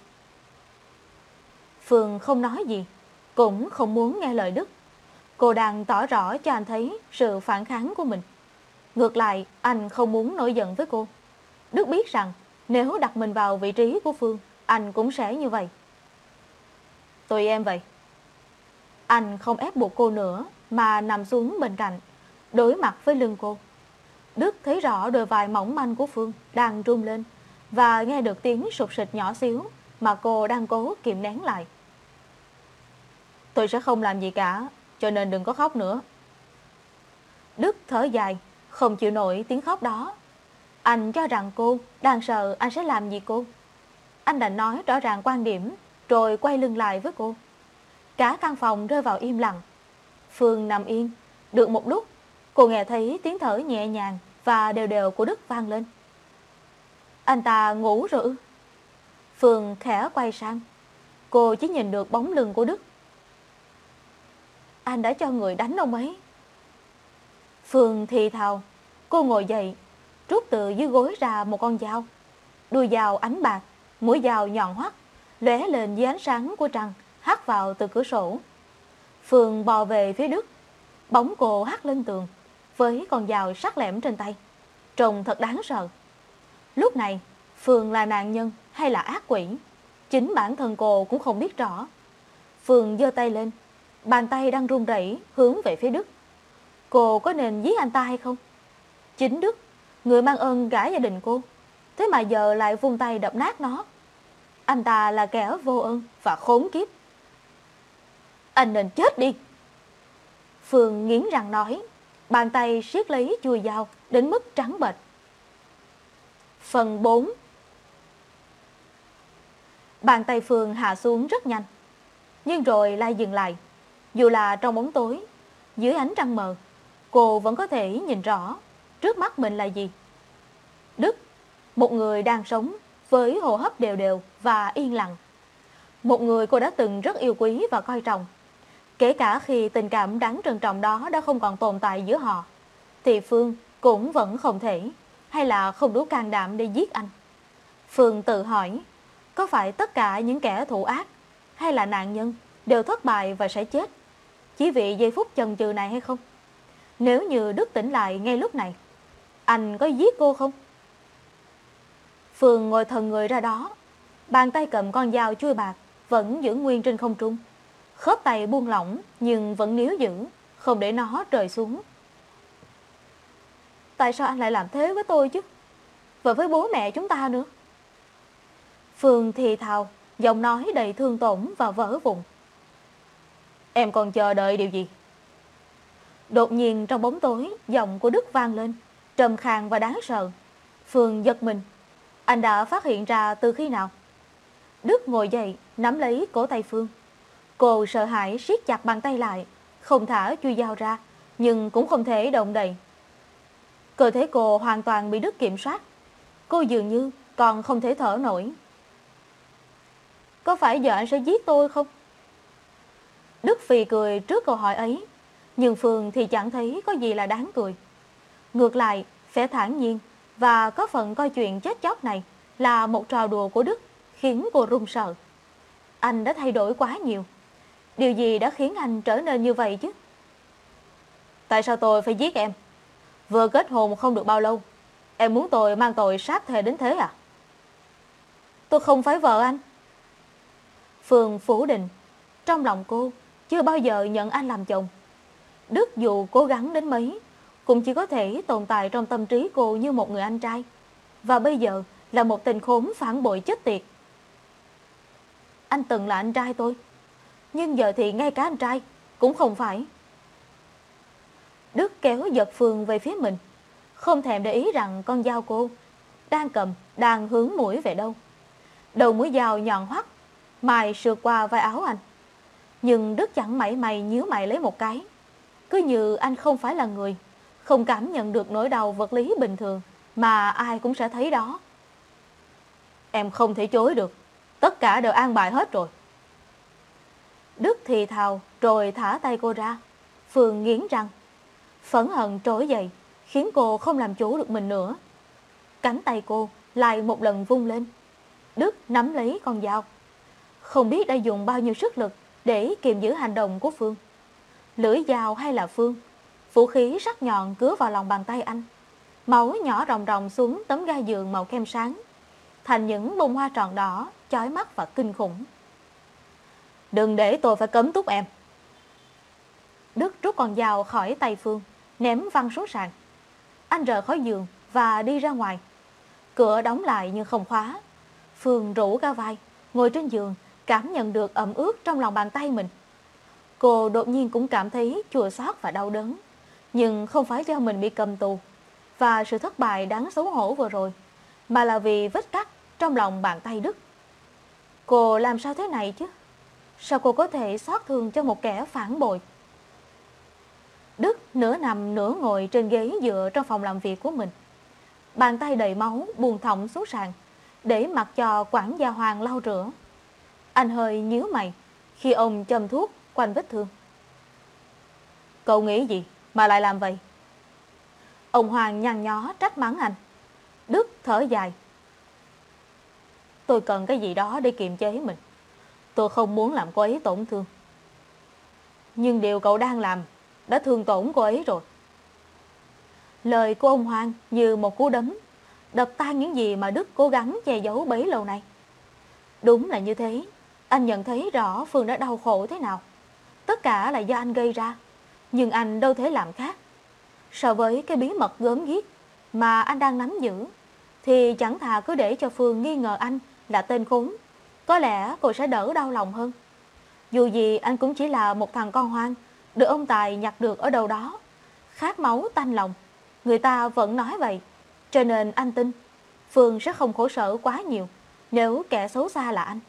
Phương không nói gì, cũng không muốn nghe lời Đức. Cô đang tỏ rõ cho anh thấy sự phản kháng của mình. Ngược lại, anh không muốn nổi giận với cô. Đức biết rằng nếu đặt mình vào vị trí của Phương, anh cũng sẽ như vậy. Tùy em vậy. Anh không ép buộc cô nữa, mà nằm xuống bên cạnh, đối mặt với lưng cô. Đức thấy rõ đôi vai mỏng manh của Phương đang rung lên và nghe được tiếng sụt sịt nhỏ xíu mà cô đang cố kìm nén lại. Tôi sẽ không làm gì cả, cho nên đừng có khóc nữa. Đức thở dài, không chịu nổi tiếng khóc đó. Anh cho rằng cô đang sợ anh sẽ làm gì cô. Anh đành nói rõ ràng quan điểm, rồi quay lưng lại với cô. Cả căn phòng rơi vào im lặng. Phương nằm yên. Được một lúc, cô nghe thấy tiếng thở nhẹ nhàng và đều đều của Đức vang lên. Anh ta ngủ rồi ư? Phương khẽ quay sang. Cô chỉ nhìn được bóng lưng của Đức. Anh đã cho người đánh ông ấy. Phương thì thào. Cô ngồi dậy, rút từ dưới gối ra một con dao. Đuôi dao ánh bạc, mũi dao nhọn hoắt, lóe lên dưới ánh sáng của trăng hắt vào từ cửa sổ. Phương bò về phía Đức. Bóng cô hắt lên tường với con dao sắc lẻm trên tay, trông thật đáng sợ. Lúc này Phương là nạn nhân hay là ác quỷ, chính bản thân cô cũng không biết rõ. Phương giơ tay lên, bàn tay đang run rẩy hướng về phía Đức. Cô có nên giết anh ta hay không? Chính Đức, người mang ơn cả gia đình cô, thế mà giờ lại vung tay đập nát nó. Anh ta là kẻ vô ơn và khốn kiếp. Anh nên chết đi. Phương nghiến răng nói, bàn tay siết lấy chuôi dao đến mức trắng bệch. Phần bốn. Bàn tay Phương hạ xuống rất nhanh, nhưng rồi lại dừng lại. Dù là trong bóng tối, dưới ánh trăng mờ, cô vẫn có thể nhìn rõ trước mắt mình là gì. Đức, một người đang sống với hô hấp đều đều và yên lặng. Một người cô đã từng rất yêu quý và coi trọng. Kể cả khi tình cảm đáng trân trọng đó đã không còn tồn tại giữa họ, thì Phương cũng vẫn không thể, hay là không đủ can đảm để giết anh. Phương tự hỏi, có phải tất cả những kẻ thủ ác hay là nạn nhân đều thất bại và sẽ chết chỉ vì giây phút chần chừ này hay không? Nếu như Đức tỉnh lại ngay lúc này, anh có giết cô không? Phương ngồi thần người ra đó, bàn tay cầm con dao chuôi bạc vẫn giữ nguyên trên không trung. Khớp tay buông lỏng nhưng vẫn níu giữ, không để nó rơi xuống. Tại sao anh lại làm thế với tôi chứ? Và với bố mẹ chúng ta nữa. Phương thì thào, giọng nói đầy thương tổn và vỡ vụn. Em còn chờ đợi điều gì? Đột nhiên trong bóng tối, giọng của Đức vang lên, trầm khàn và đáng sợ. Phương giật mình. Anh đã phát hiện ra từ khi nào? Đức ngồi dậy, nắm lấy cổ tay Phương. Cô sợ hãi siết chặt bàn tay lại, không thả chuôi dao ra, nhưng cũng không thể động đậy. Cơ thể cô hoàn toàn bị Đức kiểm soát. Cô dường như còn không thể thở nổi. Có phải giờ anh sẽ giết tôi không? Đức phì cười trước câu hỏi ấy, nhưng Phương thì chẳng thấy có gì là đáng cười. Ngược lại, vẻ thản nhiên và có phần coi chuyện chết chóc này là một trò đùa của Đức khiến cô run sợ. Anh đã thay đổi quá nhiều. Điều gì đã khiến anh trở nên như vậy chứ? Tại sao tôi phải giết em? Vừa kết hôn không được bao lâu, em muốn tôi mang tội sát thề đến thế à? Tôi không phải vợ anh. Phương phủ định. Trong lòng cô chưa bao giờ nhận anh làm chồng. Đức dù cố gắng đến mấy cũng chỉ có thể tồn tại trong tâm trí cô như một người anh trai. Và bây giờ là một tên khốn phản bội chết tiệt. Anh từng là anh trai tôi, nhưng giờ thì ngay cả anh trai cũng không phải. Đức kéo giật Phương về phía mình, không thèm để ý rằng con dao cô đang cầm đang hướng mũi về đâu. Đầu mũi dao nhọn hoắt, mài sượt qua vai áo anh. Nhưng Đức chẳng mảy may nhíu mày lấy một cái, cứ như anh không phải là người, không cảm nhận được nỗi đau vật lý bình thường mà ai cũng sẽ thấy đó. Em không thể chối được, tất cả đều an bài hết rồi. Đức thì thào rồi thả tay cô ra. Phương nghiến răng. Phẫn hận trỗi dậy khiến cô không làm chủ được mình nữa. Cánh tay cô lại một lần vung lên. Đức nắm lấy con dao. Không biết đã dùng bao nhiêu sức lực để kiềm giữ hành động của Phương. Lưỡi dao hay là Phương, vũ khí sắc nhọn cứa vào lòng bàn tay anh. Máu nhỏ ròng ròng xuống tấm ga giường màu kem sáng, thành những bông hoa tròn đỏ, chói mắt và kinh khủng. Đừng để tôi phải cấm túc em. Đức rút con dao khỏi tay Phương, ném văng xuống sàn. Anh rời khỏi giường và đi ra ngoài. Cửa đóng lại nhưng không khóa. Phương rũ cả vai, ngồi trên giường, cảm nhận được ẩm ướt trong lòng bàn tay mình. Cô đột nhiên cũng cảm thấy chua xót và đau đớn, nhưng không phải do mình bị cầm tù và sự thất bại đáng xấu hổ vừa rồi, mà là vì vết cắt trong lòng bàn tay Đức. Cô làm sao thế này chứ? Sao cô có thể xót thương cho một kẻ phản bội? Đức nửa nằm nửa ngồi trên ghế dựa trong phòng làm việc của mình. Bàn tay đầy máu buông thõng xuống sàn, để mặc cho quản gia Hoàng lau rửa. Anh hơi nhíu mày khi ông châm thuốc quanh vết thương. Cậu nghĩ gì mà lại làm vậy? Ông Hoàng nhăn nhó trách mắng anh. Đức thở dài. Tôi cần cái gì đó để kiềm chế mình. Tôi không muốn làm cô ấy tổn thương. Nhưng điều cậu đang làm đã thương tổn cô ấy rồi. Lời của ông Hoàng như một cú đấm, đập tan những gì mà Đức cố gắng che giấu bấy lâu nay. Đúng là như thế. Anh nhận thấy rõ Phương đã đau khổ thế nào. Tất cả là do anh gây ra, nhưng anh đâu thể làm khác. So với cái bí mật gớm ghiếc mà anh đang nắm giữ, thì chẳng thà cứ để cho Phương nghi ngờ anh là tên khốn. Có lẽ cô sẽ đỡ đau lòng hơn. Dù gì anh cũng chỉ là một thằng con hoang được ông Tài nhặt được ở đâu đó, khát máu tanh lòng. Người ta vẫn nói vậy, cho nên anh tin Phương sẽ không khổ sở quá nhiều nếu kẻ xấu xa là anh.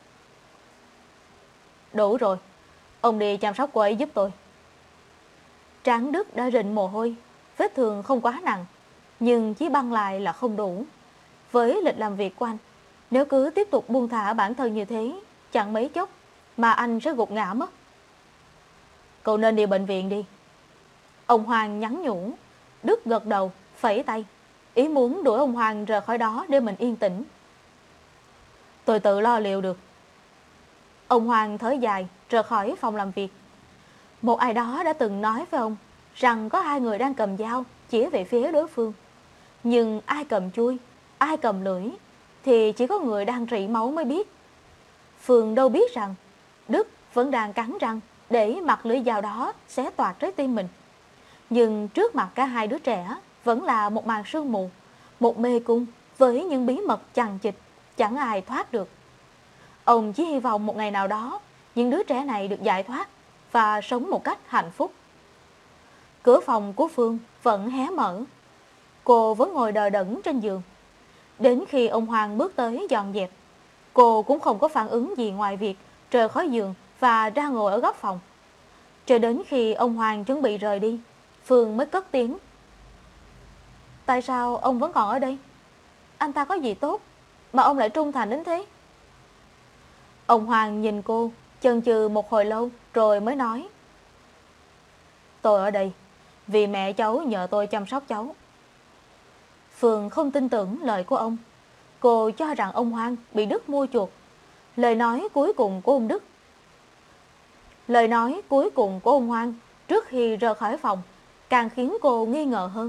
Đủ rồi, ông đi chăm sóc cô ấy giúp tôi. Trán Đức đã rịn mồ hôi. Vết thương không quá nặng, nhưng chỉ băng lại là không đủ. Với lịch làm việc của anh, nếu cứ tiếp tục buông thả bản thân như thế, chẳng mấy chốc mà anh sẽ gục ngã mất. Cậu nên đi bệnh viện đi. Ông Hoàng nhắn nhủ. Đức gật đầu, phẩy tay, ý muốn đuổi ông Hoàng rời khỏi đó để mình yên tĩnh. Tôi tự lo liệu được. Ông Hoàng thở dài, rời khỏi phòng làm việc. Một ai đó đã từng nói với ông rằng có hai người đang cầm dao chỉ về phía đối phương. Nhưng ai cầm chuôi, ai cầm lưỡi thì chỉ có người đang rỉ máu mới biết. Phương đâu biết rằng Đức vẫn đang cắn răng để mặc lưỡi dao đó xé toạc trái tim mình. Nhưng trước mặt cả hai đứa trẻ vẫn là một màn sương mù, một mê cung với những bí mật chằng chịt chẳng ai thoát được. Ông chỉ hy vọng một ngày nào đó những đứa trẻ này được giải thoát và sống một cách hạnh phúc. Cửa phòng của Phương vẫn hé mở. Cô vẫn ngồi đờ đẫn trên giường. Đến khi ông Hoàng bước tới dọn dẹp, cô cũng không có phản ứng gì ngoài việc rời khỏi giường và ra ngồi ở góc phòng. Cho đến khi ông Hoàng chuẩn bị rời đi, Phương mới cất tiếng. Tại sao ông vẫn còn ở đây? Anh ta có gì tốt mà ông lại trung thành đến thế? Ông Hoàng nhìn cô, chần chừ một hồi lâu rồi mới nói. Tôi ở đây vì mẹ cháu nhờ tôi chăm sóc cháu. Phương không tin tưởng lời của ông. Cô cho rằng ông Hoàng bị Đức mua chuộc. Lời nói cuối cùng của ông Đức Lời nói cuối cùng của ông Hoàng trước khi rời khỏi phòng càng khiến cô nghi ngờ hơn.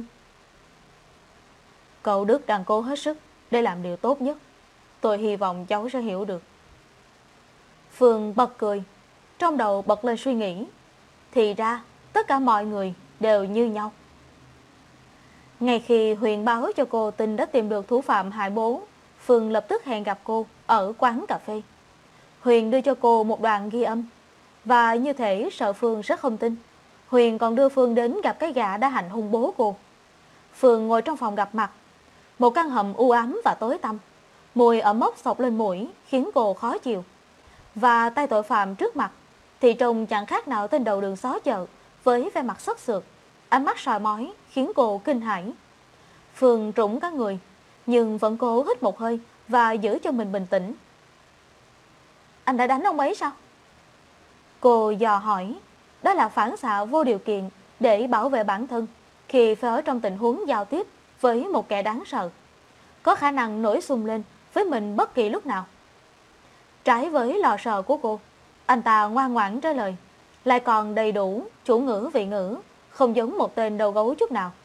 Cậu Đức đang cố hết sức để làm điều tốt nhất. Tôi hy vọng cháu sẽ hiểu được. Phương bật cười, trong đầu bật lên suy nghĩ. Thì ra tất cả mọi người đều như nhau. Ngay khi Huyền báo cho cô tin đã tìm được thủ phạm hại bố, Phương lập tức hẹn gặp cô ở quán cà phê. Huyền đưa cho cô một đoạn ghi âm, và như thể sợ Phương sẽ không tin, Huyền còn đưa Phương đến gặp cái gã đã hành hung bố cô. Phương ngồi trong phòng gặp mặt. Một căn hầm u ám và tối tăm. Mùi ẩm mốc xộc lên mũi khiến cô khó chịu. Và tay tội phạm trước mặt thì trông chẳng khác nào tên đầu đường xó chợ, với vẻ mặt xất xược, ánh mắt soi mói khiến cô kinh hãi. Phương trũng cả người, nhưng vẫn cố hít một hơi và giữ cho mình bình tĩnh. Anh đã đánh ông ấy sao? Cô dò hỏi. Đó là phản xạ vô điều kiện để bảo vệ bản thân khi phải ở trong tình huống giao tiếp với một kẻ đáng sợ, có khả năng nổi xung lên với mình bất kỳ lúc nào. Trái với lò sợ của cô, anh ta ngoan ngoãn trả lời, lại còn đầy đủ chủ ngữ vị ngữ, không giống một tên đầu gấu chút nào.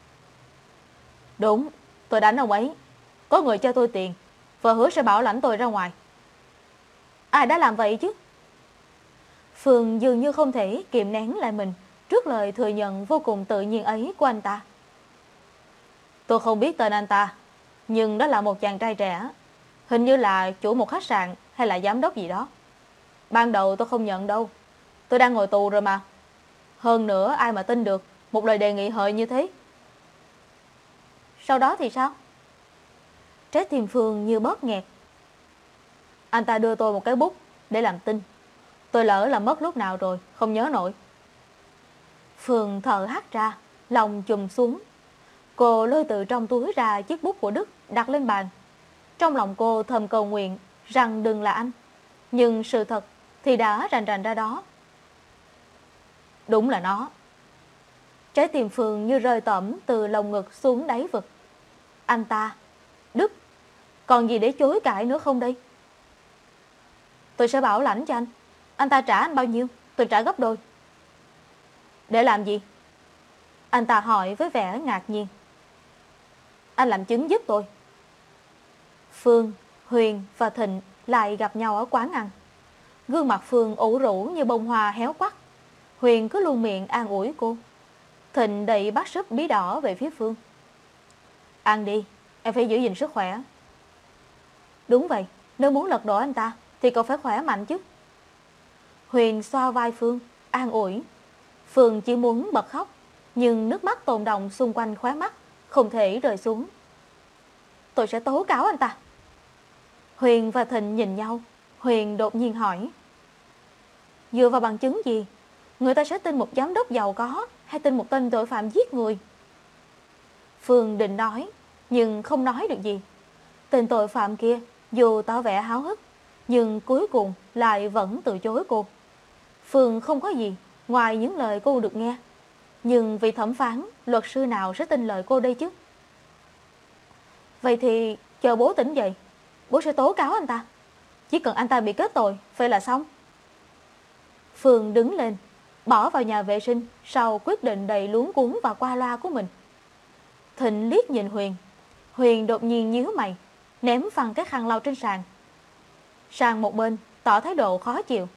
Đúng, tôi đánh ông ấy. Có người cho tôi tiền và hứa sẽ bảo lãnh tôi ra ngoài. Ai đã làm vậy chứ? Phương dường như không thể kiềm nén lại mình trước lời thừa nhận vô cùng tự nhiên ấy của anh ta. Tôi không biết tên anh ta, nhưng đó là một chàng trai trẻ, hình như là chủ một khách sạn hay là giám đốc gì đó. Ban đầu tôi không nhận đâu, tôi đang ngồi tù rồi mà. Hơn nữa ai mà tin được một lời đề nghị hời như thế. Sau đó thì sao? Trái tim Phương như bóp nghẹt. Anh ta đưa tôi một cái bút để làm tin. Tôi lỡ là mất lúc nào rồi, không nhớ nổi. Phương thở hắt ra, lòng trùng xuống. Cô lôi từ trong túi ra chiếc bút của Đức đặt lên bàn. Trong lòng cô thầm cầu nguyện rằng đừng là anh. Nhưng sự thật thì đã rành rành ra đó. Đúng là nó. Trái tim Phương như rơi tẩm từ lồng ngực xuống đáy vực. Anh ta, Đức, còn gì để chối cãi nữa không đây? Tôi sẽ bảo lãnh cho anh. Anh ta trả anh bao nhiêu, tôi trả gấp đôi. Để làm gì? Anh ta hỏi với vẻ ngạc nhiên. Anh làm chứng giúp tôi. Phương, Huyền và Thịnh lại gặp nhau ở quán ăn. Gương mặt Phương ủ rũ như bông hoa héo quắt. Huyền cứ luôn miệng an ủi cô. Thịnh đẩy bát súp bí đỏ về phía Phương. Ăn đi, em phải giữ gìn sức khỏe. Đúng vậy, nếu muốn lật đổ anh ta thì cậu phải khỏe mạnh chứ. Huyền xoa vai Phương, an ủi. Phương chỉ muốn bật khóc, nhưng nước mắt tồn đọng xung quanh khóe mắt, không thể rơi xuống. Tôi sẽ tố cáo anh ta. Huyền và Thịnh nhìn nhau. Huyền đột nhiên hỏi. Dựa vào bằng chứng gì người ta sẽ tin một giám đốc giàu có hay tin một tên tội phạm giết người? Phương định nói, nhưng không nói được gì. Tên tội phạm kia dù tỏ vẻ háo hức, nhưng cuối cùng lại vẫn từ chối cô. Phương không có gì ngoài những lời cô được nghe. Nhưng vì thẩm phán, luật sư nào sẽ tin lời cô đây chứ? Vậy thì chờ bố tỉnh dậy, bố sẽ tố cáo anh ta. Chỉ cần anh ta bị kết tội, vậy là xong. Phương đứng lên, bỏ vào nhà vệ sinh sau quyết định đầy luống cuống và qua loa của mình. Thịnh liếc nhìn Huyền. Huyền đột nhiên nhíu mày, ném phăng cái khăn lau trên sàn. Sang một bên, tỏ thái độ khó chịu.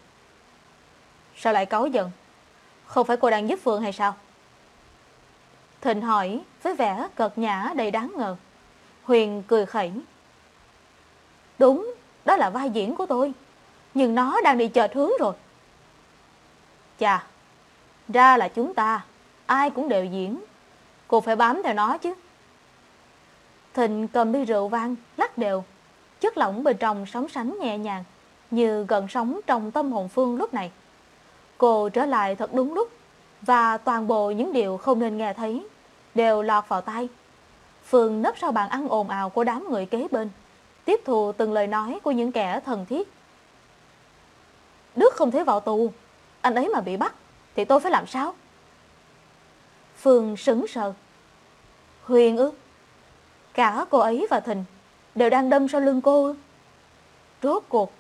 Sao lại cáu giận? Không phải cô đang giúp Phương hay sao? Thịnh hỏi với vẻ cợt nhã đầy đáng ngờ. Huyền cười khẩy. Đúng, đó là vai diễn của tôi, nhưng nó đang đi chệch hướng rồi. Chà, ra là chúng ta ai cũng đều diễn. Cô phải bám theo nó chứ. Thịnh cầm ly rượu vang lắc đều. Chất lỏng bên trong sóng sánh nhẹ nhàng, như gần sóng trong tâm hồn Phương lúc này. Cô trở lại thật đúng lúc, và toàn bộ những điều không nên nghe thấy đều lọt vào tai. Phương nấp sau bàn ăn ồn ào của đám người kế bên, tiếp thu từng lời nói của những kẻ thân thiết. Đức không thể vào tù, anh ấy mà bị bắt thì tôi phải làm sao? Phương sững sờ. Huyền ư? Cả cô ấy và Thịnh đều đang đâm sau lưng cô ư? Rốt cuộc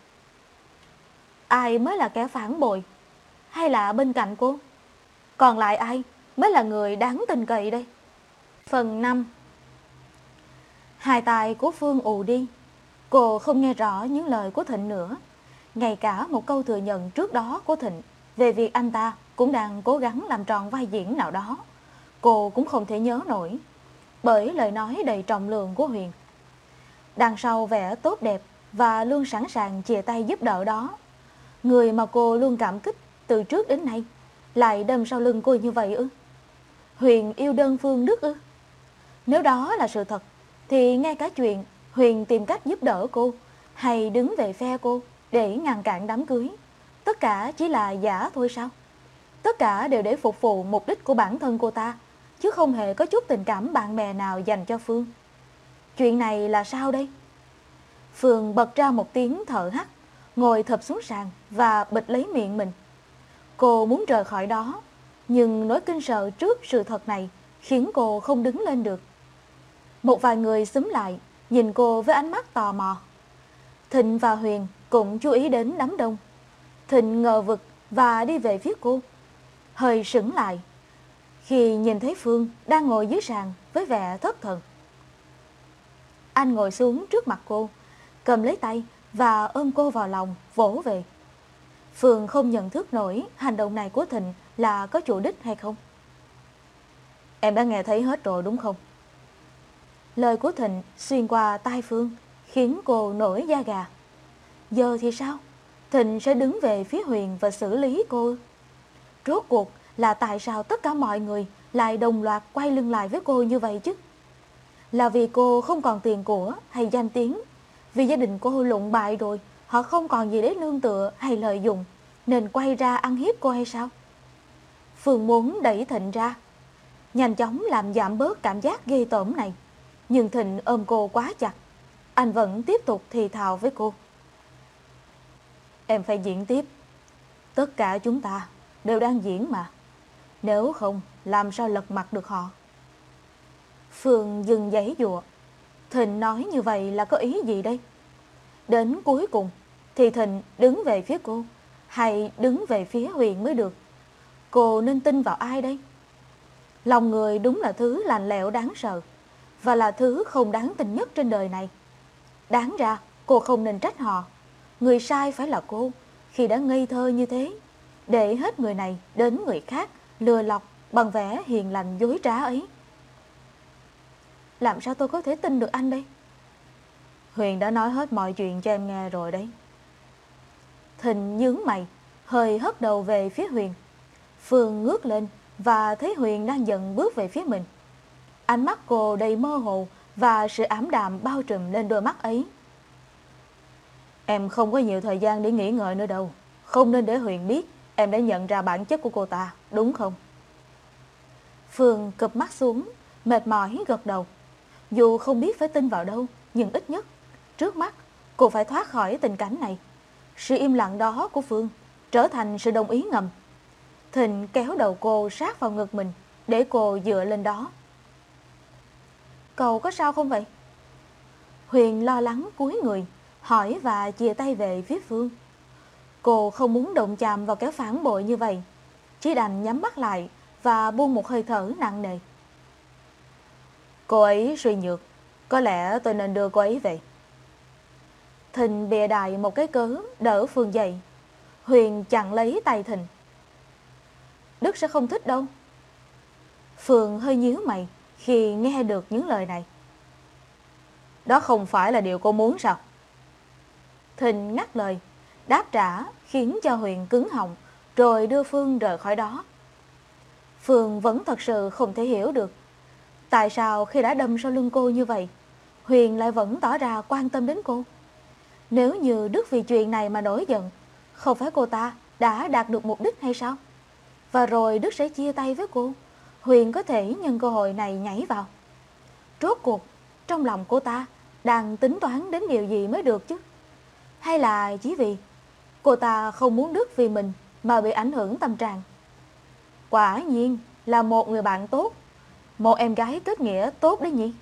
ai mới là kẻ phản bội, hay là bên cạnh cô? Còn lại ai mới là người đáng tin cậy đây? Phần năm. Hai tai của Phương ù đi. Cô không nghe rõ những lời của Thịnh nữa. Ngay cả một câu thừa nhận trước đó của Thịnh về việc anh ta cũng đang cố gắng làm tròn vai diễn nào đó, cô cũng không thể nhớ nổi, bởi lời nói đầy trọng lượng của Huyền. Đằng sau vẻ tốt đẹp và luôn sẵn sàng chia tay giúp đỡ đó, người mà cô luôn cảm kích từ trước đến nay lại đâm sau lưng cô như vậy ư? Huyền yêu đơn phương Đức ư? Nếu đó là sự thật thì ngay cả chuyện Huyền tìm cách giúp đỡ cô hay đứng về phe cô để ngăn cản đám cưới, tất cả chỉ là giả thôi sao? Tất cả đều để phục vụ mục đích của bản thân cô ta, chứ không hề có chút tình cảm bạn bè nào dành cho Phương. Chuyện này là sao đây? Phương bật ra một tiếng thở hắt, ngồi thụp xuống sàn và bịt lấy miệng mình. Cô muốn rời khỏi đó, nhưng nỗi kinh sợ trước sự thật này khiến cô không đứng lên được. Một vài người xúm lại, nhìn cô với ánh mắt tò mò. Thịnh và Huyền cũng chú ý đến đám đông. Thịnh ngờ vực và đi về phía cô, hơi sững lại khi nhìn thấy Phương đang ngồi dưới sàn với vẻ thất thần. Anh ngồi xuống trước mặt cô, cầm lấy tay và ôm cô vào lòng, vỗ về. Phương không nhận thức nổi hành động này của Thịnh là có chủ đích hay không? Em đã nghe thấy hết rồi đúng không? Lời của Thịnh xuyên qua tai Phương khiến cô nổi da gà. Giờ thì sao? Thịnh sẽ đứng về phía Huyền và xử lý cô. Rốt cuộc là tại sao tất cả mọi người lại đồng loạt quay lưng lại với cô như vậy chứ? Là vì cô không còn tiền của hay danh tiếng, vì gia đình cô lụng bại rồi, họ không còn gì để nương tựa hay lợi dụng, nên quay ra ăn hiếp cô hay sao? Phương muốn đẩy Thịnh ra, nhanh chóng làm giảm bớt cảm giác ghê tởm này. Nhưng Thịnh ôm cô quá chặt. Anh vẫn tiếp tục thì thào với cô. Em phải diễn tiếp. Tất cả chúng ta đều đang diễn mà. Nếu không, làm sao lật mặt được họ? Phương dừng giãy giụa. Thịnh nói như vậy là có ý gì đây? Đến cuối cùng thì Thịnh đứng về phía cô hay đứng về phía Huyền mới được? Cô nên tin vào ai đây? Lòng người đúng là thứ lạnh lẽo đáng sợ, và là thứ không đáng tin nhất trên đời này. Đáng ra cô không nên trách họ. Người sai phải là cô khi đã ngây thơ như thế, để hết người này đến người khác lừa lọc bằng vẻ hiền lành dối trá ấy. Làm sao tôi có thể tin được anh đây? Huyền đã nói hết mọi chuyện cho em nghe rồi đấy. Thịnh nhướng mày, hơi hất đầu về phía Huyền. Phương ngước lên và thấy Huyền đang dần bước về phía mình. Ánh mắt cô đầy mơ hồ và sự ảm đạm bao trùm lên đôi mắt ấy. Em không có nhiều thời gian để nghĩ ngợi nữa đâu. Không nên để Huyền biết em đã nhận ra bản chất của cô ta, đúng không? Phương cụp mắt xuống, mệt mỏi gật đầu. Dù không biết phải tin vào đâu, nhưng ít nhất trước mắt cô phải thoát khỏi tình cảnh này. Sự im lặng đó của Phương trở thành sự đồng ý ngầm. Thịnh kéo đầu cô sát vào ngực mình để cô dựa lên đó. Cậu có sao không vậy? Huyền lo lắng cúi người hỏi và chìa tay về phía Phương. Cô không muốn động chạm vào kẻ phản bội như vậy, chỉ đành nhắm mắt lại và buông một hơi thở nặng nề. Cô ấy suy nhược, có lẽ tôi nên đưa cô ấy về. Thịnh bịa đại một cái cớ đỡ Phương dậy. Huyền chặn lấy tay Thịnh. Đức sẽ không thích đâu. Phương hơi nhíu mày khi nghe được những lời này. Đó không phải là điều cô muốn sao? Thịnh ngắt lời, đáp trả khiến cho Huyền cứng họng, rồi đưa Phương rời khỏi đó. Phương vẫn thật sự không thể hiểu được tại sao khi đã đâm sau lưng cô như vậy, Huyền lại vẫn tỏ ra quan tâm đến cô. Nếu như Đức vì chuyện này mà nổi giận, không phải cô ta đã đạt được mục đích hay sao? Và rồi Đức sẽ chia tay với cô, Huyền có thể nhân cơ hội này nhảy vào. Rốt cuộc trong lòng cô ta đang tính toán đến điều gì mới được chứ? Hay là chỉ vì cô ta không muốn Đức vì mình mà bị ảnh hưởng tâm trạng? Quả nhiên là một người bạn tốt, một em gái kết nghĩa tốt đấy nhỉ?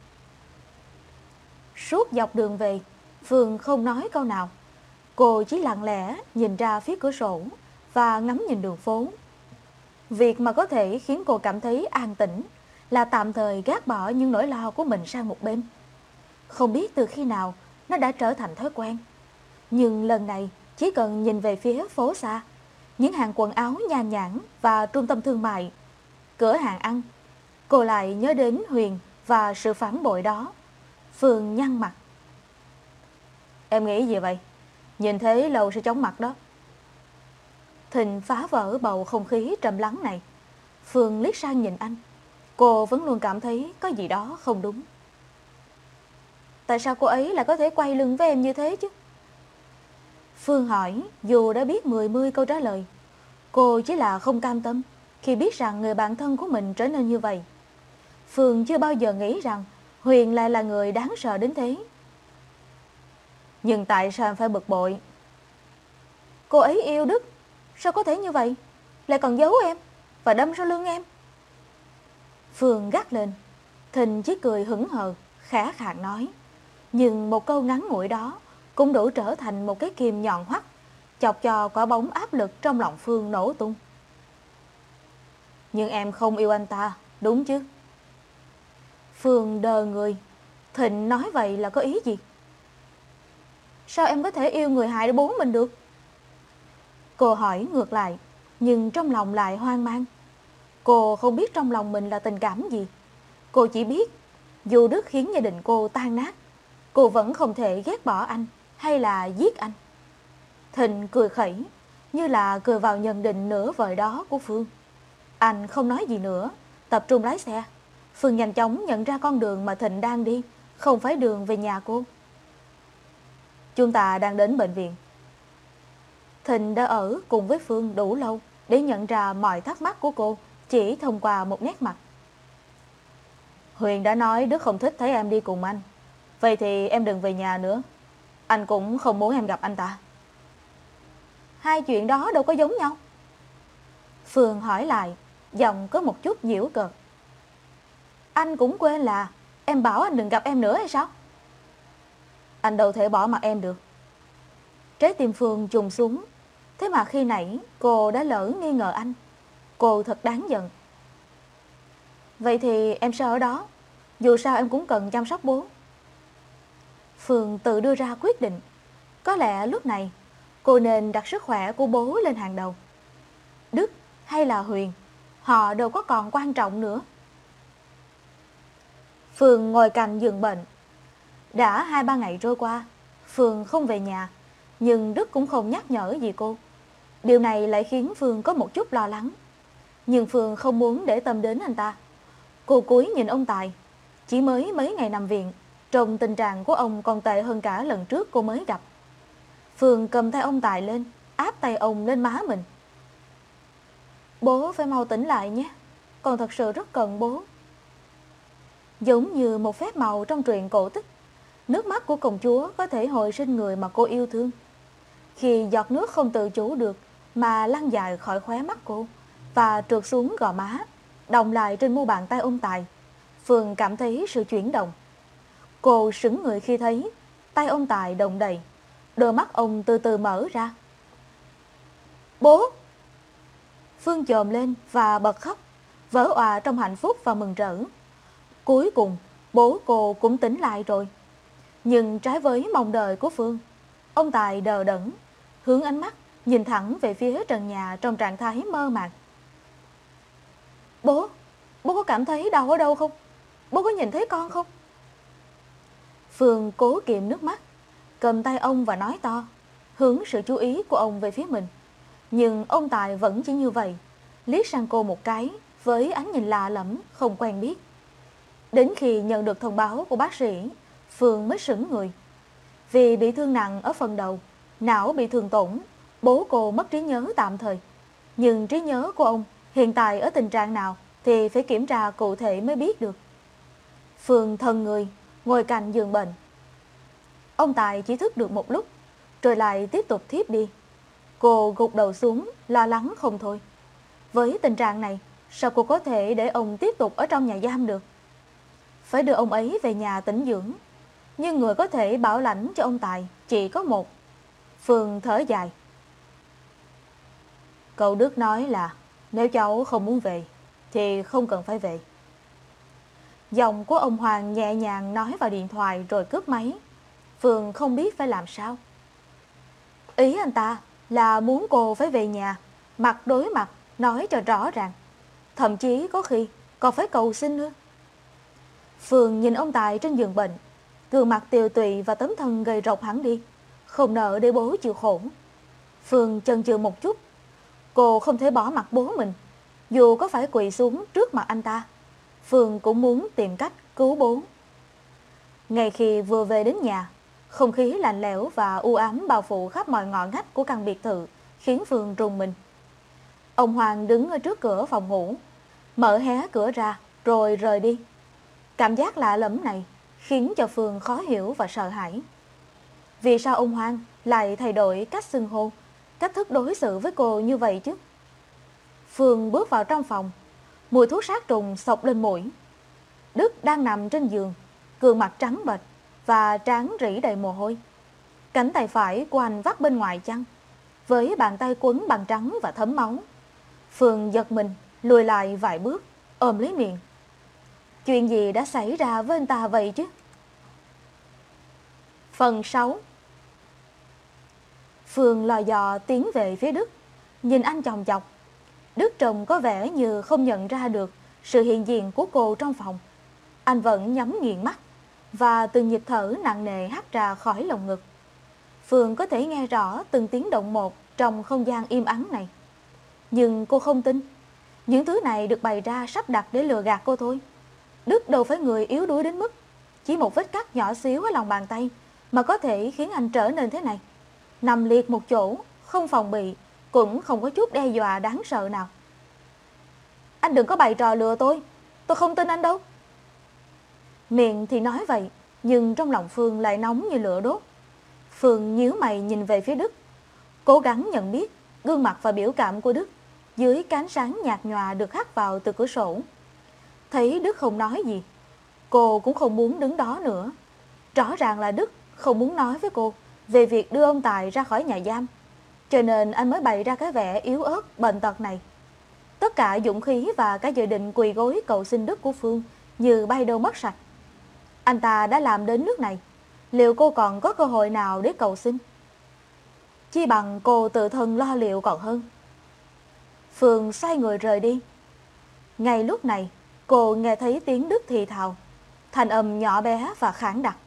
Suốt dọc đường về, Phương không nói câu nào. Cô chỉ lặng lẽ nhìn ra phía cửa sổ và ngắm nhìn đường phố. Việc mà có thể khiến cô cảm thấy an tĩnh là tạm thời gác bỏ những nỗi lo của mình sang một bên. Không biết từ khi nào nó đã trở thành thói quen. Nhưng lần này chỉ cần nhìn về phía phố xa, những hàng quần áo nhan nhản và trung tâm thương mại, cửa hàng ăn, cô lại nhớ đến Huyền và sự phản bội đó. Phương nhăn mặt. Em nghĩ gì vậy? Nhìn thế lâu sẽ chóng mặt đó. Thịnh phá vỡ bầu không khí trầm lắng này. Phương liếc sang nhìn anh. Cô vẫn luôn cảm thấy có gì đó không đúng. Tại sao cô ấy lại có thể quay lưng với em như thế chứ? Phương hỏi dù đã biết mười mươi câu trả lời. Cô chỉ là không cam tâm khi biết rằng người bạn thân của mình trở nên như vậy. Phương chưa bao giờ nghĩ rằng Huyền lại là người đáng sợ đến thế. Nhưng tại sao em phải bực bội? Cô ấy yêu Đức, sao có thể như vậy? Lại còn giấu em và đâm sau lưng em. Phương gắt lên. Thịnh chỉ cười hững hờ, khẽ khàng nói. Nhưng một câu ngắn ngủi đó cũng đủ trở thành một cái kìm nhọn hoắt, chọc cho quả bóng áp lực trong lòng Phương nổ tung. Nhưng em không yêu anh ta, đúng chứ? Phương đờ người. Thịnh nói vậy là có ý gì? Sao em có thể yêu người hại bố mình được? Cô hỏi ngược lại. nhưng trong lòng lại hoang mang. Cô không biết trong lòng mình là tình cảm gì. Cô chỉ biết dù Đức khiến gia đình cô tan nát, cô vẫn không thể ghét bỏ anh hay là giết anh. Thịnh cười khẩy, như là cười vào nhận định nửa vời đó của Phương. Anh không nói gì nữa, tập trung lái xe. Phương nhanh chóng nhận ra con đường mà Thịnh đang đi không phải đường về nhà cô. Chúng ta đang đến bệnh viện. Thịnh đã ở cùng với Phương đủ lâu để nhận ra mọi thắc mắc của cô chỉ thông qua một nét mặt. Huyền đã nói Đức không thích thấy em đi cùng anh. Vậy thì em đừng về nhà nữa. Anh cũng không muốn em gặp anh ta. Hai chuyện đó đâu có giống nhau. Phương hỏi lại, giọng có một chút giễu cợt. Anh cũng quên là em bảo anh đừng gặp em nữa hay sao? Anh đâu thể bỏ mặc em được. Trái tim Phương trùng xuống. Thế mà khi nãy cô đã lỡ nghi ngờ anh. Cô thật đáng giận. Vậy thì em sẽ ở đó. Dù sao em cũng cần chăm sóc bố. Phương tự đưa ra quyết định. Có lẽ lúc này cô nên đặt sức khỏe của bố lên hàng đầu. Đức hay là Huyền, họ đâu có còn quan trọng nữa. Phương ngồi cạnh giường bệnh. Đã hai ba ngày trôi qua, Phương không về nhà, nhưng Đức cũng không nhắc nhở gì cô. Điều này lại khiến Phương có một chút lo lắng. Nhưng Phương không muốn để tâm đến anh ta. Cô cúi nhìn ông Tài. Chỉ mới mấy ngày nằm viện, trong tình trạng của ông còn tệ hơn cả lần trước cô mới gặp. Phương cầm tay ông Tài lên, áp tay ông lên má mình. Bố phải mau tỉnh lại nhé. Con thật sự rất cần bố. Giống như một phép màu trong truyện cổ tích, nước mắt của công chúa có thể hồi sinh người mà cô yêu thương. Khi giọt nước không tự chủ được mà lăn dài khỏi khóe mắt cô và trượt xuống gò má, đọng lại trên mu bàn tay ông Tài, Phương cảm thấy sự chuyển động. Cô sững người khi thấy tay ông Tài động đậy, đôi mắt ông từ từ mở ra. Bố! Phương chồm lên và bật khóc, vỡ òa trong hạnh phúc và mừng rỡ. Cuối cùng, bố cô cũng tỉnh lại rồi. Nhưng trái với mong đợi của Phương, ông Tài đờ đẫn, hướng ánh mắt nhìn thẳng về phía trần nhà trong trạng thái mơ màng. Bố, bố có cảm thấy đau ở đâu không? Bố có nhìn thấy con không? Phương cố kiềm nước mắt, cầm tay ông và nói to, hướng sự chú ý của ông về phía mình. Nhưng ông Tài vẫn chỉ như vậy, liếc sang cô một cái với ánh nhìn lạ lẫm không quen biết. Đến khi nhận được thông báo của bác sĩ, Phương mới sững người. Vì bị thương nặng ở phần đầu, não bị thương tổn, bố cô mất trí nhớ tạm thời. Nhưng trí nhớ của ông hiện tại ở tình trạng nào thì phải kiểm tra cụ thể mới biết được. Phương thần người, ngồi cạnh giường bệnh. Ông Tài chỉ thức được một lúc, rồi lại tiếp tục thiếp đi. Cô gục đầu xuống, lo lắng không thôi. Với tình trạng này, sao cô có thể để ông tiếp tục ở trong nhà giam được? Phải đưa ông ấy về nhà tĩnh dưỡng. Nhưng người có thể bảo lãnh cho ông Tài chỉ có một. Phương thở dài. Cậu Đức nói là nếu cháu không muốn về thì không cần phải về. Giọng của ông Hoàng nhẹ nhàng nói vào điện thoại rồi cướp máy. Phương không biết phải làm sao. Ý anh ta là muốn cô phải về nhà, mặt đối mặt, nói cho rõ ràng. Thậm chí có khi còn phải cầu xin nữa. Phương nhìn ông Tài trên giường bệnh, gương mặt tiều tụy và tấm thân gầy rộc hẳn đi, không nỡ để bố chịu khổ. Phương chần chừ một chút. Cô không thể bỏ mặc bố mình. Dù có phải quỳ xuống trước mặt anh ta, Phương cũng muốn tìm cách cứu bố. Ngay khi vừa về đến nhà, không khí lạnh lẽo và u ám bao phủ khắp mọi ngõ ngách của căn biệt thự khiến Phương rùng mình. Ông Hoàng đứng ở trước cửa phòng ngủ, mở hé cửa ra rồi rời đi. Cảm giác lạ lẫm này khiến cho Phương khó hiểu và sợ hãi. Vì sao ông Hoàng lại thay đổi cách xưng hô, cách thức đối xử với cô như vậy chứ? Phương bước vào trong phòng, mùi thuốc sát trùng xộc lên mũi. Đức đang nằm trên giường, gương mặt trắng bệch và trán rỉ đầy mồ hôi. Cánh tay phải của anh vắt bên ngoài chăn, với bàn tay quấn bằng trắng và thấm máu. Phương giật mình, lùi lại vài bước, ôm lấy miệng. Chuyện gì đã xảy ra với anh ta vậy chứ? Phần sáu. Phương lò dò tiến về phía Đức, nhìn anh chòng chọc, Đức trông có vẻ như không nhận ra được sự hiện diện của cô trong phòng. Anh vẫn nhắm nghiền mắt và từng nhịp thở nặng nề hắt ra khỏi lồng ngực. Phương có thể nghe rõ từng tiếng động một trong không gian im ắng này. Nhưng cô không tin. Những thứ này được bày ra sắp đặt để lừa gạt cô thôi. Đức đâu phải người yếu đuối đến mức chỉ một vết cắt nhỏ xíu ở lòng bàn tay mà có thể khiến anh trở nên thế này. Nằm liệt một chỗ, không phòng bị, cũng không có chút đe dọa đáng sợ nào. Anh đừng có bày trò lừa tôi, tôi không tin anh đâu. Miệng thì nói vậy, nhưng trong lòng Phương lại nóng như lửa đốt. Phương nhíu mày nhìn về phía Đức, cố gắng nhận biết gương mặt và biểu cảm của Đức dưới cái ánh sáng nhạt nhòa được hắt vào từ cửa sổ. Thấy Đức không nói gì, cô cũng không muốn đứng đó nữa. Rõ ràng là Đức không muốn nói với cô về việc đưa ông Tài ra khỏi nhà giam, cho nên anh mới bày ra cái vẻ yếu ớt bệnh tật này. Tất cả dũng khí và cái dự định quỳ gối cầu xin Đức của Phương như bay đâu mất sạch. Anh ta đã làm đến nước này, liệu cô còn có cơ hội nào để cầu xin? Chi bằng cô tự thân lo liệu còn hơn. Phương xoay người rời đi. Ngay lúc này, cô nghe thấy tiếng Đức thì thào, thành âm nhỏ bé và khản đặc.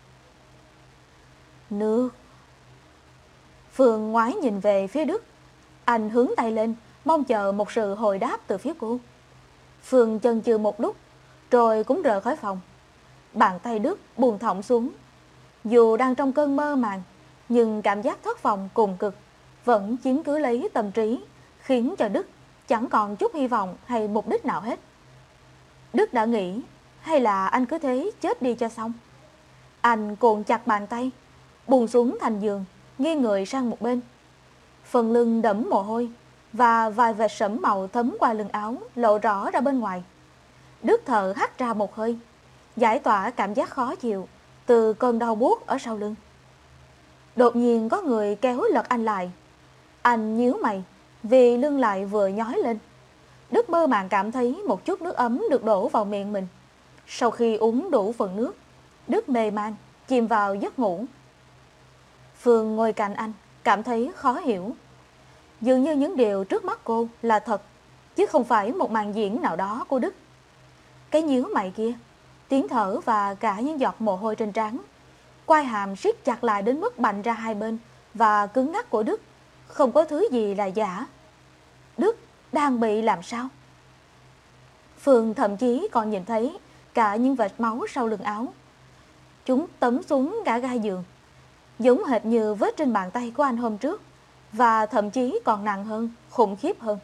Nước. Phương ngoái nhìn về phía Đức. Anh hướng tay lên, mong chờ một sự hồi đáp từ phía cô. Phương chần chừ một lúc, rồi cũng rời khỏi phòng. Bàn tay Đức buông thõng xuống. Dù đang trong cơn mơ màng, nhưng cảm giác thất vọng cùng cực vẫn chiếm cứ lấy tâm trí, khiến cho Đức chẳng còn chút hy vọng hay mục đích nào hết. Đức đã nghĩ, hay là anh cứ thế chết đi cho xong. Anh cuộn chặt bàn tay, buông xuống thành giường, nghiêng người sang một bên. Phần lưng đẫm mồ hôi và vài vệt sẫm màu thấm qua lưng áo lộ rõ ra bên ngoài. Đức thở hắt ra một hơi, giải tỏa cảm giác khó chịu từ cơn đau buốt ở sau lưng. Đột nhiên có người kéo lật anh lại. Anh nhíu mày vì lưng lại vừa nhói lên. Đức mơ màng cảm thấy một chút nước ấm được đổ vào miệng mình. Sau khi uống đủ phần nước, Đức mê man chìm vào giấc ngủ. Phương ngồi cạnh anh, cảm thấy khó hiểu. Dường như những điều trước mắt cô là thật, chứ không phải một màn diễn nào đó của Đức. Cái nhíu mày kia, tiếng thở và cả những giọt mồ hôi trên trán, quai hàm siết chặt lại đến mức bành ra hai bên và cứng ngắc của Đức, không có thứ gì là giả. Đức đang bị làm sao? Phương thậm chí còn nhìn thấy cả những vệt máu sau lưng áo. Chúng tấm xuống cả gai giường, giống hệt như vết trên bàn tay của anh hôm trước, và thậm chí còn nặng hơn, khủng khiếp hơn.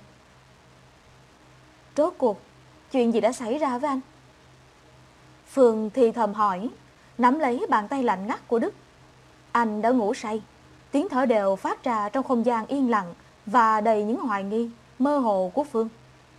Rốt cuộc, chuyện gì đã xảy ra với anh? Phương thì thầm hỏi, nắm lấy bàn tay lạnh ngắt của Đức. Anh đã ngủ say, tiếng thở đều phát ra trong không gian yên lặng và đầy những hoài nghi, mơ hồ của Phương.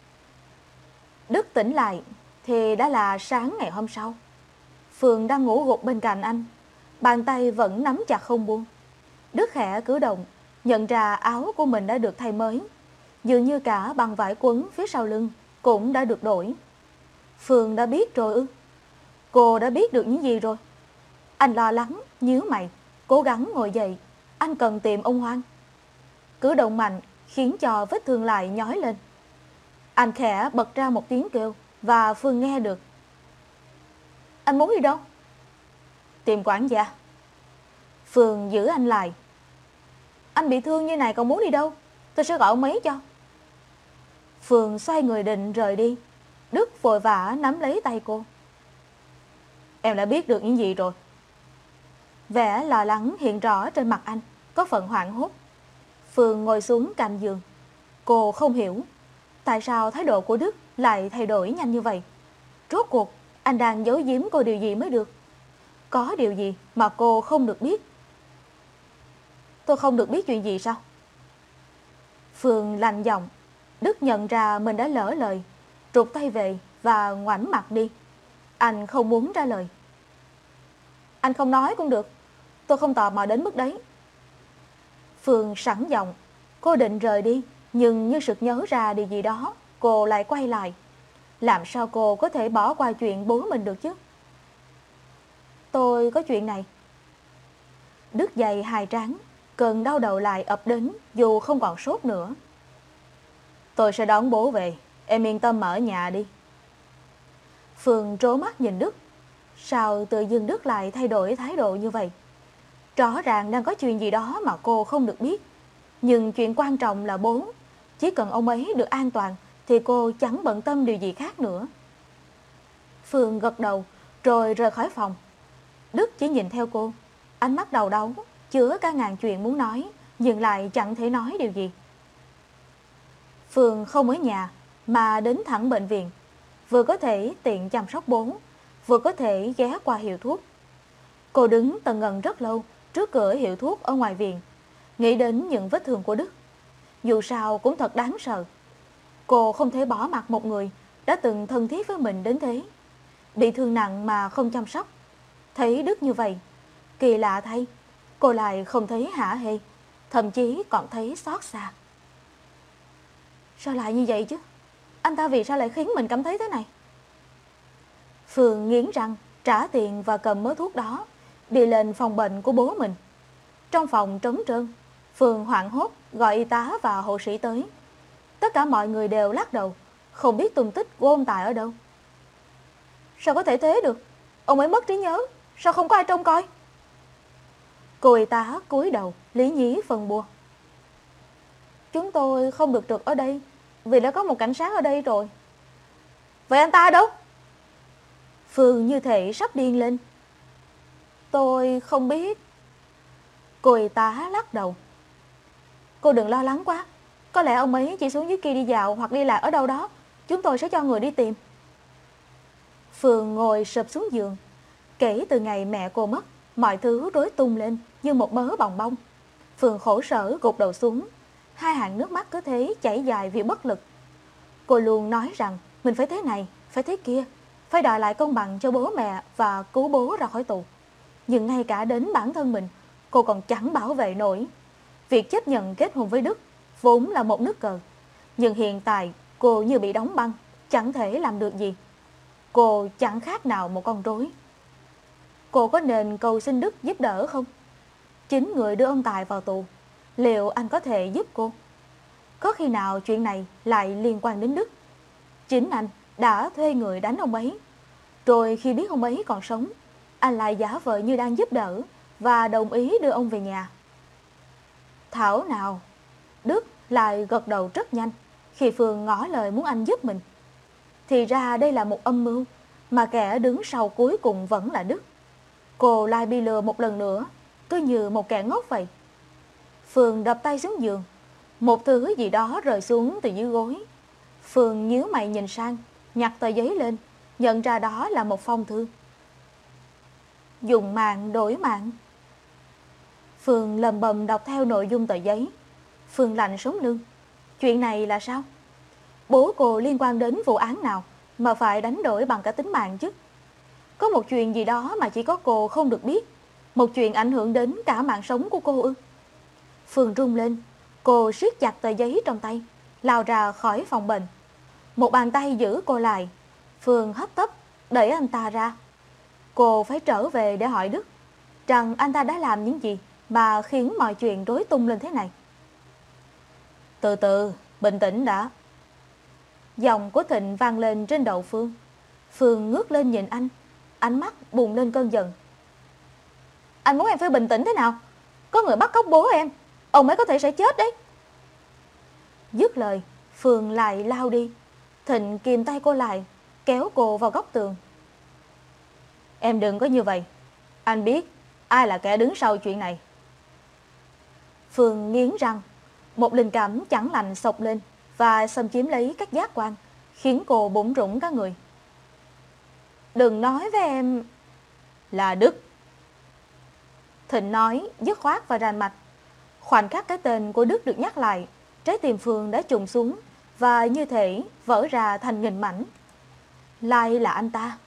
Đức tỉnh lại thì đã là sáng ngày hôm sau. Phương đang ngủ gục bên cạnh anh, bàn tay vẫn nắm chặt không buông. Đức khẽ cử động, nhận ra áo của mình đã được thay mới, dường như cả băng vải quấn phía sau lưng cũng đã được đổi. Phương đã biết rồi ư? Cô đã biết được những gì rồi? Anh lo lắng, nhíu mày, cố gắng ngồi dậy. Anh cần tìm ông Hoan. Cử động mạnh khiến cho vết thương lại nhói lên. Anh khẽ bật ra một tiếng kêu và Phương nghe được. Anh muốn đi đâu? Tìm quản gia. Phương giữ anh lại. Anh bị thương như này còn muốn đi đâu? Tôi sẽ gọi ông ấy cho. Phương xoay người định rời đi. Đức vội vã nắm lấy tay cô. Em đã biết được những gì rồi? Vẻ lo lắng hiện rõ trên mặt anh, có phần hoảng hốt. Phương ngồi xuống cạnh giường. Cô không hiểu tại sao thái độ của Đức lại thay đổi nhanh như vậy. Rốt cuộc anh đang giấu giếm cô điều gì mới được? Có điều gì mà cô không được biết? Tôi không được biết chuyện gì sao? Phương lạnh giọng. Đức nhận ra mình đã lỡ lời, trụt tay về và ngoảnh mặt đi. Anh không muốn trả lời. Anh không nói cũng được, tôi không tò mò đến mức đấy. Phương sẵn giọng. Cô định rời đi, nhưng như sực nhớ ra điều gì đó, cô lại quay lại. Làm sao cô có thể bỏ qua chuyện bố mình được chứ? Tôi có chuyện này. Đức dậy hài trán, cơn đau đầu lại ập đến dù không còn sốt nữa. Tôi sẽ đón bố về, em yên tâm ở nhà đi. Phương trố mắt nhìn Đức. Sao tự dưng Đức lại thay đổi thái độ như vậy? Rõ ràng đang có chuyện gì đó mà cô không được biết. Nhưng chuyện quan trọng là bố. Chỉ cần ông ấy được an toàn thì cô chẳng bận tâm điều gì khác nữa. Phương gật đầu rồi rời khỏi phòng. Đức chỉ nhìn theo cô, ánh mắt đầu đau, chứa cả ngàn chuyện muốn nói, nhưng lại chẳng thể nói điều gì. Phương không ở nhà mà đến thẳng bệnh viện, vừa có thể tiện chăm sóc bố, vừa có thể ghé qua hiệu thuốc. Cô đứng tần ngần rất lâu trước cửa hiệu thuốc ở ngoài viện, nghĩ đến những vết thương của Đức. Dù sao cũng thật đáng sợ. Cô không thể bỏ mặc một người đã từng thân thiết với mình đến thế, bị thương nặng mà không chăm sóc. Thấy Đức như vậy, kỳ lạ thay, cô lại không thấy hả hê, thậm chí còn thấy xót xa. Sao lại như vậy chứ? Anh ta vì sao lại khiến mình cảm thấy thế này? Phương nghiến răng, trả tiền và cầm mớ thuốc đó, đi lên phòng bệnh của bố mình. Trong phòng trống trơn, Phương hoảng hốt gọi y tá và hộ sĩ tới. Tất cả mọi người đều lắc đầu, không biết tung tích của ông Tài ở đâu. Sao có thể thế được? Ông ấy mất trí nhớ, sao không có ai trông coi? Cô y tá cúi đầu, lý nhí phân bua. Chúng tôi không được trực ở đây vì đã có một cảnh sát ở đây rồi. Vậy anh ta đâu? Phương như thể sắp điên lên. Tôi không biết. Cô y tá lắc đầu. Cô đừng lo lắng quá, có lẽ ông ấy chỉ xuống dưới kia đi dạo hoặc đi lạc ở đâu đó. Chúng tôi sẽ cho người đi tìm. Phương ngồi sụp xuống giường. Kể từ ngày mẹ cô mất, mọi thứ rối tung lên như một mớ bòng bong. Phương khổ sở gục đầu xuống, hai hàng nước mắt cứ thế chảy dài vì bất lực. Cô luôn nói rằng mình phải thế này, phải thế kia, phải đòi lại công bằng cho bố mẹ và cứu bố ra khỏi tù. Nhưng ngay cả đến bản thân mình, cô còn chẳng bảo vệ nổi. Việc chấp nhận kết hôn với Đức vốn là một nước cờ, nhưng hiện tại cô như bị đóng băng, chẳng thể làm được gì. Cô chẳng khác nào một con rối. Cô có nên cầu xin Đức giúp đỡ không? Chính người đưa ông Tài vào tù, liệu anh có thể giúp cô? Có khi nào chuyện này lại liên quan đến Đức? Chính anh đã thuê người đánh ông ấy, rồi khi biết ông ấy còn sống, anh lại giả vờ như đang giúp đỡ và đồng ý đưa ông về nhà. Thảo nào Đức lại gật đầu rất nhanh khi Phương ngỏ lời muốn anh giúp mình. Thì ra đây là một âm mưu, mà kẻ đứng sau cuối cùng vẫn là Đức. Cô lại bị lừa một lần nữa, cứ như một kẻ ngốc vậy. Phương đập tay xuống giường, một thứ gì đó rơi xuống từ dưới gối. Phương nhíu mày nhìn sang, nhặt tờ giấy lên, nhận ra đó là một phong thư. Dùng mạng đổi mạng. Phương lầm bầm đọc theo nội dung tờ giấy. Phương lạnh sống lưng. Chuyện này là sao? Bố cô liên quan đến vụ án nào mà phải đánh đổi bằng cả tính mạng chứ? Có một chuyện gì đó mà chỉ có cô không được biết, một chuyện ảnh hưởng đến cả mạng sống của cô ư? Phương run lên, cô siết chặt tờ giấy trong tay, lao ra khỏi phòng bệnh. Một bàn tay giữ cô lại. Phương hấp tấp đẩy anh ta ra. Cô phải trở về để hỏi Đức rằng anh ta đã làm những gì mà khiến mọi chuyện rối tung lên thế này. Từ từ, bình tĩnh đã. Giọng của Thịnh vang lên trên đầu Phương. Phương ngước lên nhìn anh, ánh mắt bùng lên cơn giận. Anh muốn em phải bình tĩnh thế nào? Có người bắt cóc bố em, ông ấy có thể sẽ chết đấy. Dứt lời, Phương lại lao đi. Thịnh kìm tay cô lại, kéo cô vào góc tường. Em đừng có như vậy. Anh biết ai là kẻ đứng sau chuyện này. Phương nghiến răng. Một linh cảm chẳng lành xộc lên và xâm chiếm lấy các giác quan, khiến cô bủn rủn cả người. Đừng nói với em là Đức. Thịnh nói dứt khoát và rành mạch. Khoảnh khắc cái tên của Đức được nhắc lại, trái tim Phương đã trùng xuống và như thể vỡ ra thành nghìn mảnh. Lại là anh ta.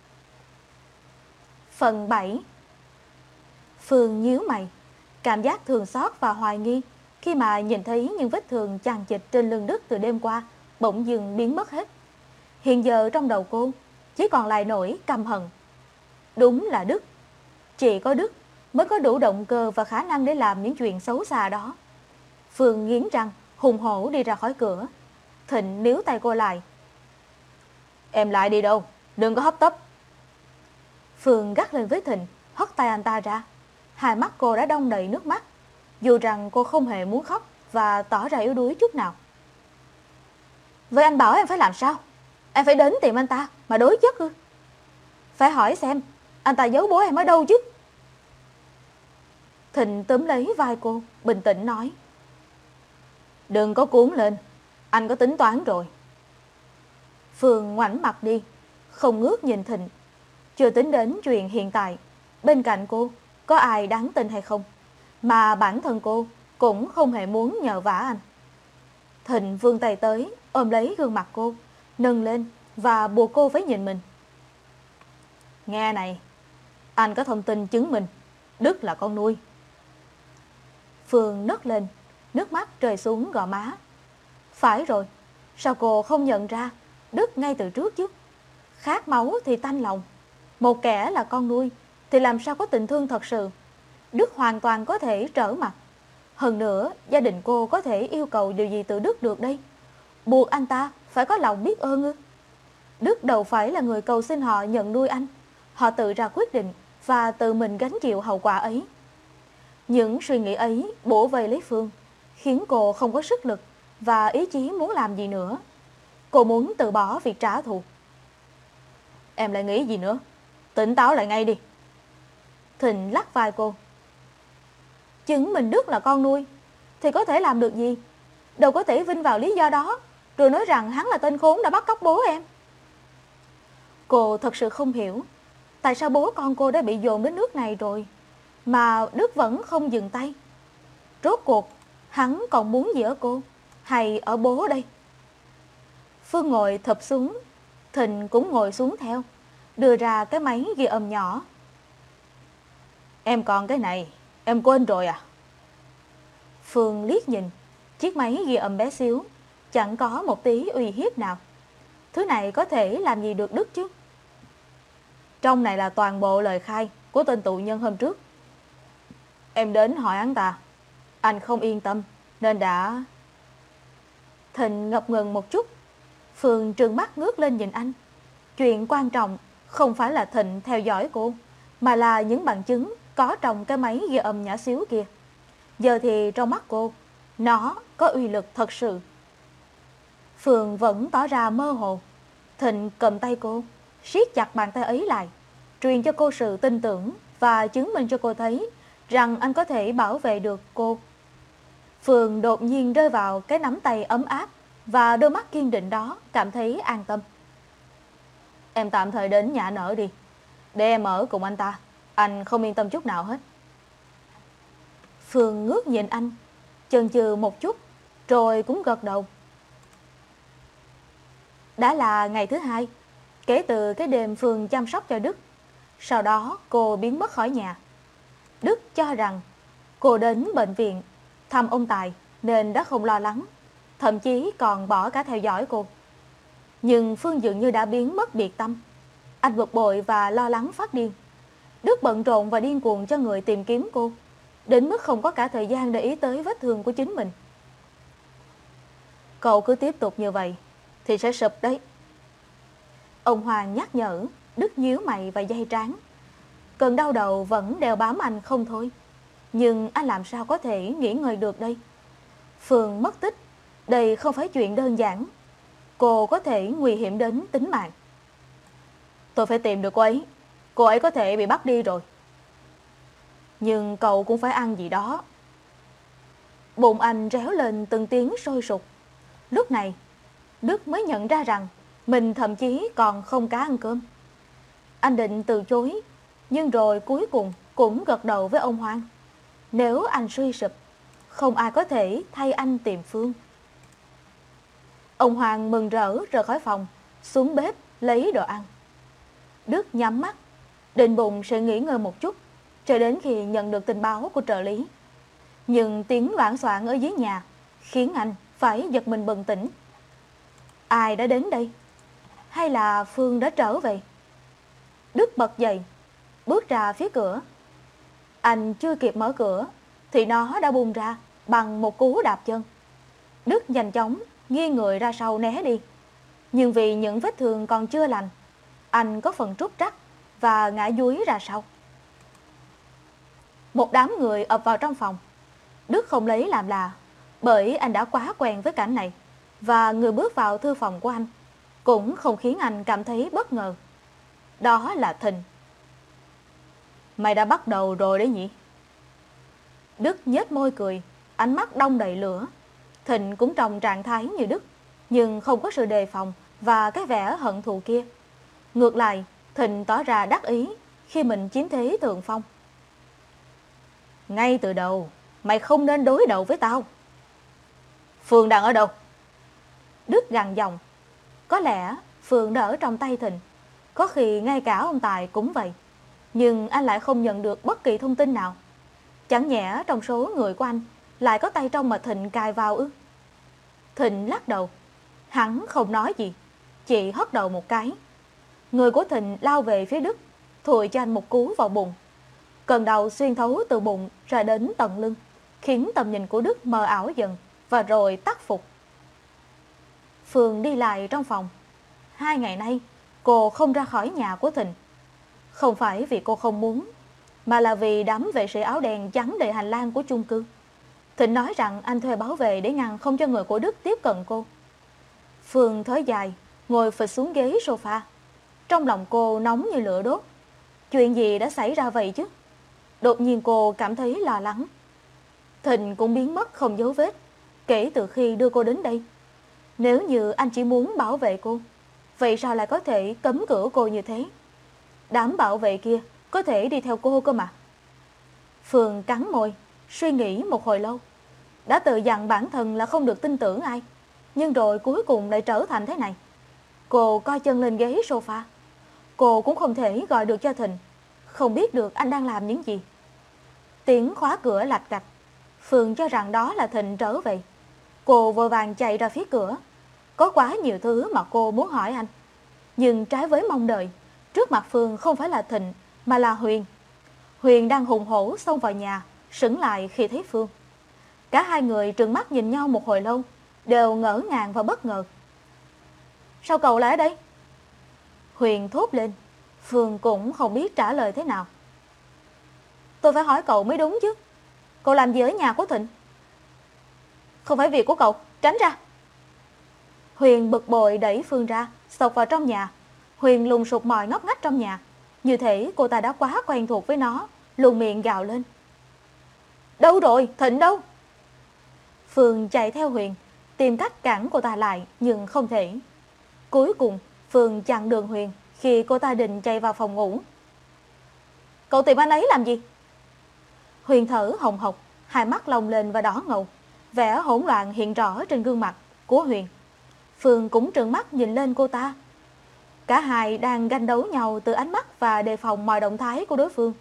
Phần bảy. Phương nhíu mày, cảm giác thương xót và hoài nghi khi mà nhìn thấy những vết thương chằng chịt trên lưng Đức từ đêm qua bỗng dưng biến mất hết. Hiện giờ trong đầu cô chỉ còn lại nỗi căm hận. Đúng là Đức. Chỉ có Đức mới có đủ động cơ và khả năng để làm những chuyện xấu xa đó. Phương nghiến răng, hùng hổ đi ra khỏi cửa. Thịnh níu tay cô lại. Em lại đi đâu, đừng có hấp tấp. Phương gắt lên với Thịnh, hất tay anh ta ra. Hai mắt cô đã đong đầy nước mắt, dù rằng cô không hề muốn khóc và tỏ ra yếu đuối chút nào. Vậy anh bảo em phải làm sao? Em phải đến tìm anh ta mà đối chất ư? Phải hỏi xem anh ta giấu bố em ở đâu chứ. Thịnh túm lấy vai cô, bình tĩnh nói. Đừng có cuốn lên, anh có tính toán rồi. Phương ngoảnh mặt đi, không ngước nhìn Thịnh. Chưa tính đến chuyện hiện tại bên cạnh cô có ai đáng tin hay không, mà bản thân cô cũng không hề muốn nhờ vả anh. Thịnh vươn tay tới, ôm lấy gương mặt cô, nâng lên và buộc cô phải nhìn mình. Nghe này, anh có thông tin chứng minh Đức là con nuôi. Phương nấc lên, nước mắt rơi xuống gò má. Phải rồi, sao cô không nhận ra Đức ngay từ trước chứ? Khát máu thì tanh lòng. Một kẻ là con nuôi thì làm sao có tình thương thật sự? Đức hoàn toàn có thể trở mặt. Hơn nữa, gia đình cô có thể yêu cầu điều gì từ Đức được đây? Buộc anh ta phải có lòng biết ơn ư? Đức đâu phải là người cầu xin họ nhận nuôi anh. Họ tự ra quyết định và tự mình gánh chịu hậu quả ấy. Những suy nghĩ ấy bủa vây lấy Phương, khiến cô không có sức lực và ý chí muốn làm gì nữa. Cô muốn từ bỏ việc trả thù. Em lại nghĩ gì nữa? Tỉnh táo lại ngay đi. Thịnh lắc vai cô. Chứng minh Đức là con nuôi thì có thể làm được gì? Đâu có thể vin vào lý do đó rồi nói rằng hắn là tên khốn đã bắt cóc bố em. Cô thật sự không hiểu tại sao bố con cô đã bị dồn đến nước này rồi mà Đức vẫn không dừng tay. Rốt cuộc hắn còn muốn gì ở cô hay ở bố đây? Phương ngồi thụp xuống, Thịnh cũng ngồi xuống theo, đưa ra cái máy ghi âm nhỏ. Em còn cái này, em quên rồi à? Phương liếc nhìn chiếc máy ghi âm bé xíu, chẳng có một tí uy hiếp nào. Thứ này có thể làm gì được Đức chứ? Trong này là toàn bộ lời khai của tên tù nhân hôm trước. Em đến hỏi hắn ta, anh không yên tâm nên đã... Thịnh ngập ngừng một chút. Phương trừng mắt ngước lên nhìn anh. Chuyện quan trọng không phải là Thịnh theo dõi cô, mà là những bằng chứng có trong cái máy ghi âm nhỏ xíu kia. Giờ thì trong mắt cô, nó có uy lực thật sự. Phương vẫn tỏ ra mơ hồ. Thịnh cầm tay cô, siết chặt bàn tay ấy lại, truyền cho cô sự tin tưởng và chứng minh cho cô thấy rằng anh có thể bảo vệ được cô. Phương đột nhiên rơi vào cái nắm tay ấm áp và đôi mắt kiên định đó, cảm thấy an tâm. Em tạm thời đến nhà anh ở đi, để em ở cùng anh ta. Anh không yên tâm chút nào hết. Phương ngước nhìn anh, chần chừ một chút, rồi cũng gật đầu. Đã là ngày thứ hai kể từ cái đêm Phương chăm sóc cho Đức. Sau đó cô biến mất khỏi nhà. Đức cho rằng cô đến bệnh viện thăm ông Tài nên đã không lo lắng, thậm chí còn bỏ cả theo dõi cô. Nhưng Phương dường như đã biến mất biệt tâm. Anh bực bội và lo lắng phát điên. Đức bận rộn và điên cuồng cho người tìm kiếm cô, đến mức không có cả thời gian để ý tới vết thương của chính mình. Cậu cứ tiếp tục như vậy thì sẽ sụp đấy. Ông Hoàng nhắc nhở. Đức nhíu mày và day trán. Cơn đau đầu vẫn đeo bám anh không thôi. Nhưng anh làm sao có thể nghỉ ngơi được đây? Phương mất tích, đây không phải chuyện đơn giản. Cô có thể nguy hiểm đến tính mạng. Tôi phải tìm được cô ấy. Cô ấy có thể bị bắt đi rồi. Nhưng cậu cũng phải ăn gì đó. Bụng anh réo lên từng tiếng sôi sục. Lúc này Đức mới nhận ra rằng mình thậm chí còn không cá ăn cơm. Anh định từ chối, nhưng rồi cuối cùng cũng gật đầu với ông Hoàng. Nếu anh suy sụp, không ai có thể thay anh tìm Phương. Ông Hoàng mừng rỡ rời khỏi phòng, xuống bếp lấy đồ ăn. Đức nhắm mắt, định bụng sẽ nghỉ ngơi một chút, cho đến khi nhận được tin báo của trợ lý. Nhưng tiếng loảng xoảng ở dưới nhà khiến anh phải giật mình bừng tỉnh. Ai đã đến đây? Hay là Phương đã trở về? Đức bật dậy, bước ra phía cửa. Anh chưa kịp mở cửa thì nó đã bung ra bằng một cú đạp chân. Đức nhanh chóng nghiêng người ra sau né đi. Nhưng vì những vết thương còn chưa lành, anh có phần trúc trắc và ngã dúi ra sau. Một đám người ập vào trong phòng. Đức không lấy làm lạ, bởi anh đã quá quen với cảnh này, và người bước vào thư phòng của anh cũng không khiến anh cảm thấy bất ngờ. Đó là Thịnh. Mày đã bắt đầu rồi đấy nhỉ? Đức nhếch môi cười, ánh mắt đong đầy lửa. Thịnh cũng trong trạng thái như Đức, nhưng không có sự đề phòng và cái vẻ hận thù kia. Ngược lại, Thịnh tỏ ra đắc ý khi mình chiếm thế thượng phong. Ngay từ đầu, mày không nên đối đầu với tao. Phương đang ở đâu? Đức gằn giọng. Có lẽ Phương đã ở trong tay Thịnh, có khi ngay cả ông Tài cũng vậy. Nhưng anh lại không nhận được bất kỳ thông tin nào. Chẳng nhẽ trong số người của anh lại có tay trong mà Thịnh cài vào ư? Thịnh lắc đầu. Hắn không nói gì, chỉ hất đầu một cái. Người của Thịnh lao về phía Đức, thụi cho anh một cú vào bụng. Cơn đau xuyên thấu từ bụng ra đến tận lưng, khiến tầm nhìn của Đức mờ ảo dần và rồi tắt phục. Phương đi lại trong phòng. Hai ngày nay, cô không ra khỏi nhà của Thịnh. Không phải vì cô không muốn, mà là vì đám vệ sĩ áo đen chắn đầy hành lang của chung cư. Thịnh nói rằng anh thuê bảo vệ để ngăn không cho người của Đức tiếp cận cô. Phương thở dài, ngồi phịch xuống ghế sofa. Trong lòng cô nóng như lửa đốt. Chuyện gì đã xảy ra vậy chứ? Đột nhiên cô cảm thấy lo lắng. Thịnh cũng biến mất không dấu vết kể từ khi đưa cô đến đây. Nếu như anh chỉ muốn bảo vệ cô, vậy sao lại có thể cấm cửa cô như thế? Đám bảo vệ kia có thể đi theo cô cơ mà. Phương cắn môi, suy nghĩ một hồi lâu. Đã tự dặn bản thân là không được tin tưởng ai, nhưng rồi cuối cùng lại trở thành thế này. Cô co chân lên ghế sofa. Cô cũng không thể gọi được cho Thịnh, không biết được anh đang làm những gì. Tiếng khóa cửa lạch cạch. Phương cho rằng đó là Thịnh trở về. Cô vội vàng chạy ra phía cửa. Có quá nhiều thứ mà cô muốn hỏi anh. Nhưng trái với mong đợi, trước mặt Phương không phải là Thịnh mà là Huyền. Huyền đang hùng hổ xông vào nhà, sững lại khi thấy Phương. Cả hai người trừng mắt nhìn nhau một hồi lâu, đều ngỡ ngàng và bất ngờ. Sao cậu lại ở đây? Huyền thốt lên. Phương cũng không biết trả lời thế nào. Tôi phải hỏi cậu mới đúng chứ. Cậu làm gì ở nhà của Thịnh? Không phải việc của cậu, tránh ra. Huyền bực bội đẩy Phương ra, xộc vào trong nhà. Huyền lùng sục mọi ngóc ngách trong nhà. Như thể cô ta đã quá quen thuộc với nó, luôn miệng gào lên. Đâu rồi, Thịnh đâu? Phương chạy theo Huyền, tìm cách cản cô ta lại nhưng không thể. Cuối cùng Phương chặn đường Huyền khi cô ta định chạy vào phòng ngủ. Cậu tìm anh ấy làm gì? Huyền thở hồng hộc, hai mắt lồng lên và đỏ ngầu. Vẻ hỗn loạn hiện rõ trên gương mặt của Huyền. Phương cũng trợn mắt nhìn lên cô ta. Cả hai đang ganh đấu nhau từ ánh mắt và đề phòng mọi động thái của đối phương.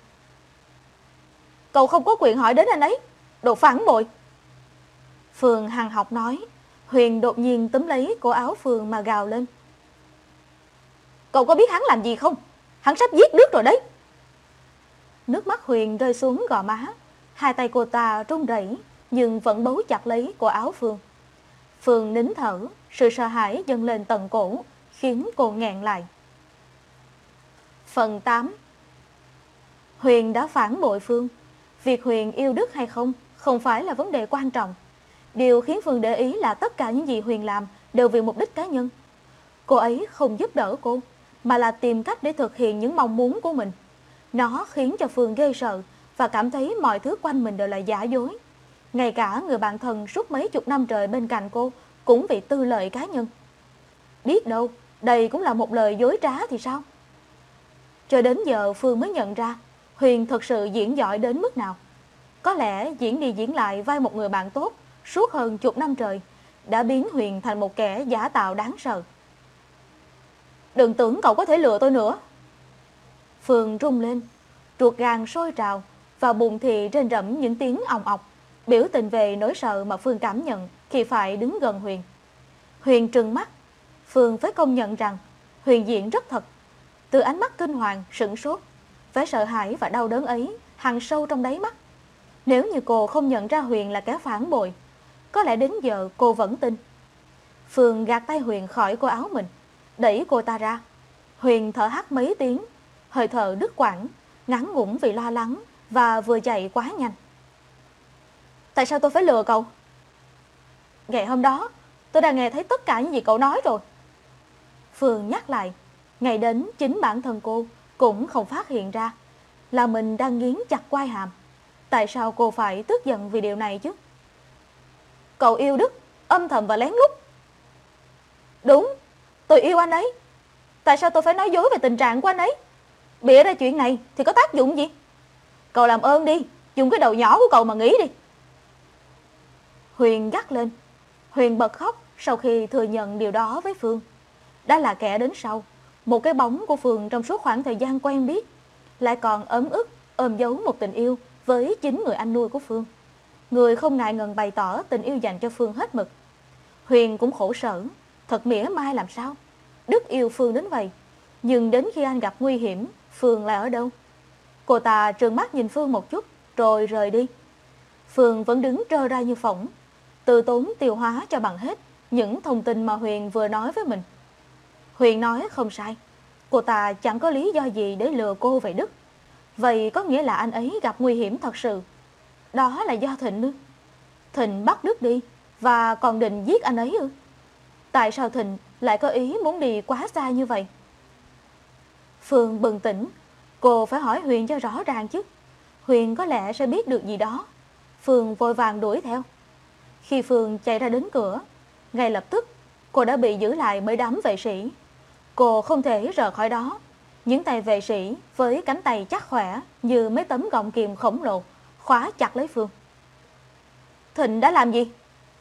Cậu không có quyền hỏi đến anh ấy, đồ phản bội. Phương hằn học nói. Huyền đột nhiên túm lấy cổ áo Phương mà gào lên. Cậu có biết hắn làm gì không? Hắn sắp giết Đức rồi đấy. Nước mắt Huyền rơi xuống gò má. Hai tay cô ta run rẩy nhưng vẫn bấu chặt lấy cổ áo Phương. Phương nín thở, sự sợ hãi dâng lên tận cổ, khiến cô nghẹn lại. Phần tám. Huyền đã phản bội Phương. Việc Huyền yêu Đức hay không không phải là vấn đề quan trọng. Điều khiến Phương để ý là tất cả những gì Huyền làm đều vì mục đích cá nhân. Cô ấy không giúp đỡ cô, mà là tìm cách để thực hiện những mong muốn của mình. Nó khiến cho Phương ghê sợ và cảm thấy mọi thứ quanh mình đều là giả dối. Ngay cả người bạn thân suốt mấy chục năm trời bên cạnh cô cũng vì tư lợi cá nhân. Biết đâu, đây cũng là một lời dối trá thì sao? Cho đến giờ Phương mới nhận ra Huyền thật sự diễn giỏi đến mức nào. Có lẽ diễn đi diễn lại vai một người bạn tốt suốt hơn chục năm trời đã biến Huyền thành một kẻ giả tạo đáng sợ. Đừng tưởng cậu có thể lừa tôi nữa. Phương rung lên, ruột gan sôi trào và bụng thì rên rẫm những tiếng òng ọc, biểu tình về nỗi sợ mà Phương cảm nhận khi phải đứng gần Huyền. Huyền trừng mắt. Phương phải công nhận rằng Huyền diễn rất thật. Từ ánh mắt kinh hoàng, sửng sốt, vẻ sợ hãi và đau đớn ấy hằn sâu trong đáy mắt. Nếu như cô không nhận ra Huyền là kẻ phản bội, có lẽ đến giờ cô vẫn tin. Phương gạt tay Huyền khỏi cổ áo mình, đẩy cô ta ra. Huyền thở hắt mấy tiếng, hơi thở đứt quãng, ngắn ngủn vì lo lắng và vừa chạy quá nhanh. Tại sao tôi phải lừa cậu? Ngày hôm đó, tôi đã nghe thấy tất cả những gì cậu nói rồi. Phương nhắc lại, ngày đến chính bản thân cô cũng không phát hiện ra là mình đang nghiến chặt quai hàm. Tại sao cô phải tức giận vì điều này chứ? Cậu yêu Đức, âm thầm và lén lút. Đúng, tôi yêu anh ấy. Tại sao tôi phải nói dối về tình trạng của anh ấy? Bịa ra chuyện này thì có tác dụng gì? Cậu làm ơn đi, dùng cái đầu nhỏ của cậu mà nghĩ đi. Huyền gắt lên. Huyền bật khóc sau khi thừa nhận điều đó với Phương. Đã là kẻ đến sau, một cái bóng của Phương trong suốt khoảng thời gian quen biết, lại còn ấm ức ôm giấu một tình yêu với chính người anh nuôi của Phương, người không ngại ngần bày tỏ tình yêu dành cho Phương hết mực. Huyền cũng khổ sở, thật mỉa mai làm sao. Đức yêu Phương đến vậy, nhưng đến khi anh gặp nguy hiểm, Phương lại ở đâu? Cô ta trừng mắt nhìn Phương một chút rồi rời đi. Phương vẫn đứng trơ ra như phỏng, từ tốn tiêu hóa cho bằng hết những thông tin mà Huyền vừa nói với mình. Huyền nói không sai, cô ta chẳng có lý do gì để lừa cô về Đức. Vậy có nghĩa là anh ấy gặp nguy hiểm thật sự. Đó là do Thịnh ư? Thịnh bắt Đức đi và còn định giết anh ấy ư? Tại sao Thịnh lại có ý muốn đi quá xa như vậy? Phương bừng tỉnh, cô phải hỏi Huyền cho rõ ràng chứ. Huyền có lẽ sẽ biết được gì đó. Phương vội vàng đuổi theo. Khi Phương chạy ra đến cửa, ngay lập tức cô đã bị giữ lại bởi đám vệ sĩ. Cô không thể rời khỏi đó. Những tay vệ sĩ với cánh tay chắc khỏe như mấy tấm gọng kìm khổng lồ khóa chặt lấy Phương. Thịnh đã làm gì?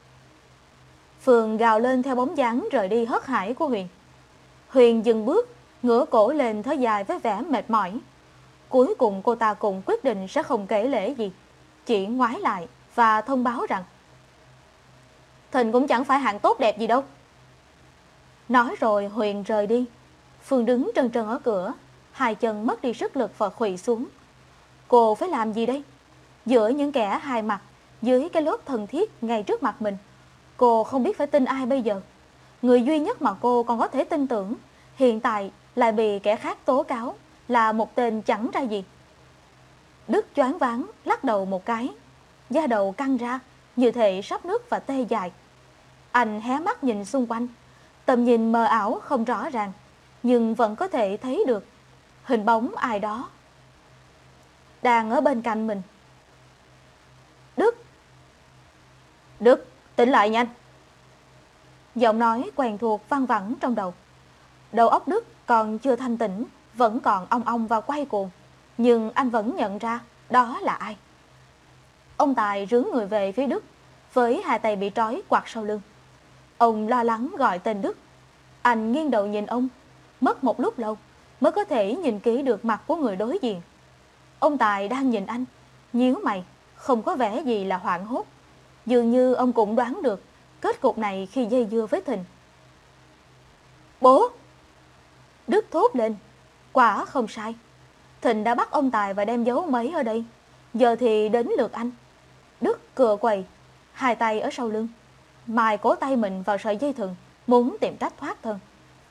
Phương gào lên theo bóng dáng rời đi hớt hải của Huyền. Huyền dừng bước, ngửa cổ lên thở dài với vẻ mệt mỏi. Cuối cùng cô ta cũng quyết định sẽ không kể lể gì, chỉ ngoái lại và thông báo rằng Thịnh cũng chẳng phải hạng tốt đẹp gì đâu. Nói rồi Huyền rời đi. Phương đứng trần trần ở cửa, hai chân mất đi sức lực và khuỵu xuống. Cô phải làm gì đây? Giữa những kẻ hai mặt, dưới cái lốt thân thiết ngay trước mặt mình, cô không biết phải tin ai bây giờ. Người duy nhất mà cô còn có thể tin tưởng hiện tại lại bị kẻ khác tố cáo là một tên chẳng ra gì. Đức choáng váng lắc đầu một cái, da đầu căng ra như thể sắp nứt và tê dại. Anh hé mắt nhìn xung quanh, tầm nhìn mờ ảo không rõ ràng, nhưng vẫn có thể thấy được hình bóng ai đó đang ở bên cạnh mình. Đức! Đức, tỉnh lại nhanh! Giọng nói quen thuộc văng vẳng trong đầu. Đầu óc Đức còn chưa thanh tỉnh, vẫn còn ong ong và quay cuồng, nhưng anh vẫn nhận ra đó là ai. Ông Tài rướn người về phía Đức, với hai tay bị trói quạt sau lưng. Ông lo lắng gọi tên Đức. Anh nghiêng đầu nhìn ông, mất một lúc lâu mới có thể nhìn kỹ được mặt của người đối diện. Ông Tài đang nhìn anh, nhíu mày, không có vẻ gì là hoảng hốt. Dường như ông cũng đoán được kết cục này khi dây dưa với Thịnh. Bố! Đức thốt lên. Quả không sai, Thịnh đã bắt ông Tài và đem giấu ông ấy ở đây. Giờ thì đến lượt anh. Đức cựa quầy, hai tay ở sau lưng, mài cổ tay mình vào sợi dây thừng, muốn tìm cách thoát thân.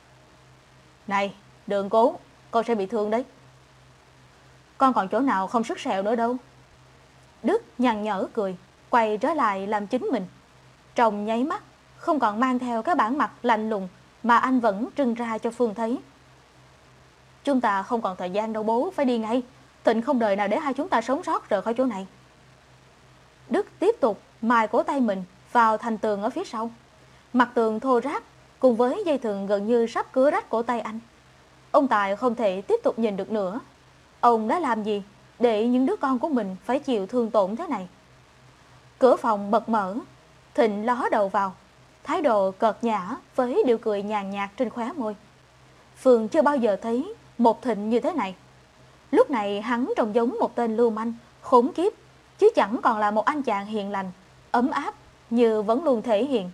Này, đừng cố, con sẽ bị thương đấy. Con còn chỗ nào không sức sẹo nữa đâu. Đức nhăn nhở cười, quay trở lại làm chính mình. Trong nháy mắt, không còn mang theo cái bản mặt lạnh lùng mà anh vẫn trưng ra cho Phương thấy. Chúng ta không còn thời gian đâu bố, phải đi ngay. Thịnh không đời nào để hai chúng ta sống sót rời khỏi chỗ này. Đức tiếp tục mài cổ tay mình vào thành tường ở phía sau. Mặt tường thô ráp cùng với dây thừng gần như sắp cứa rách cổ tay anh. Ông Tài không thể tiếp tục nhìn được nữa. Ông đã làm gì để những đứa con của mình phải chịu thương tổn thế này? Cửa phòng bật mở, Thịnh ló đầu vào, thái độ cợt nhã với điệu cười nhàn nhạt trên khóe môi. Phương chưa bao giờ thấy một Thịnh như thế này. Lúc này hắn trông giống một tên lưu manh, khốn kiếp, chứ chẳng còn là một anh chàng hiền lành, ấm áp như vẫn luôn thể hiện.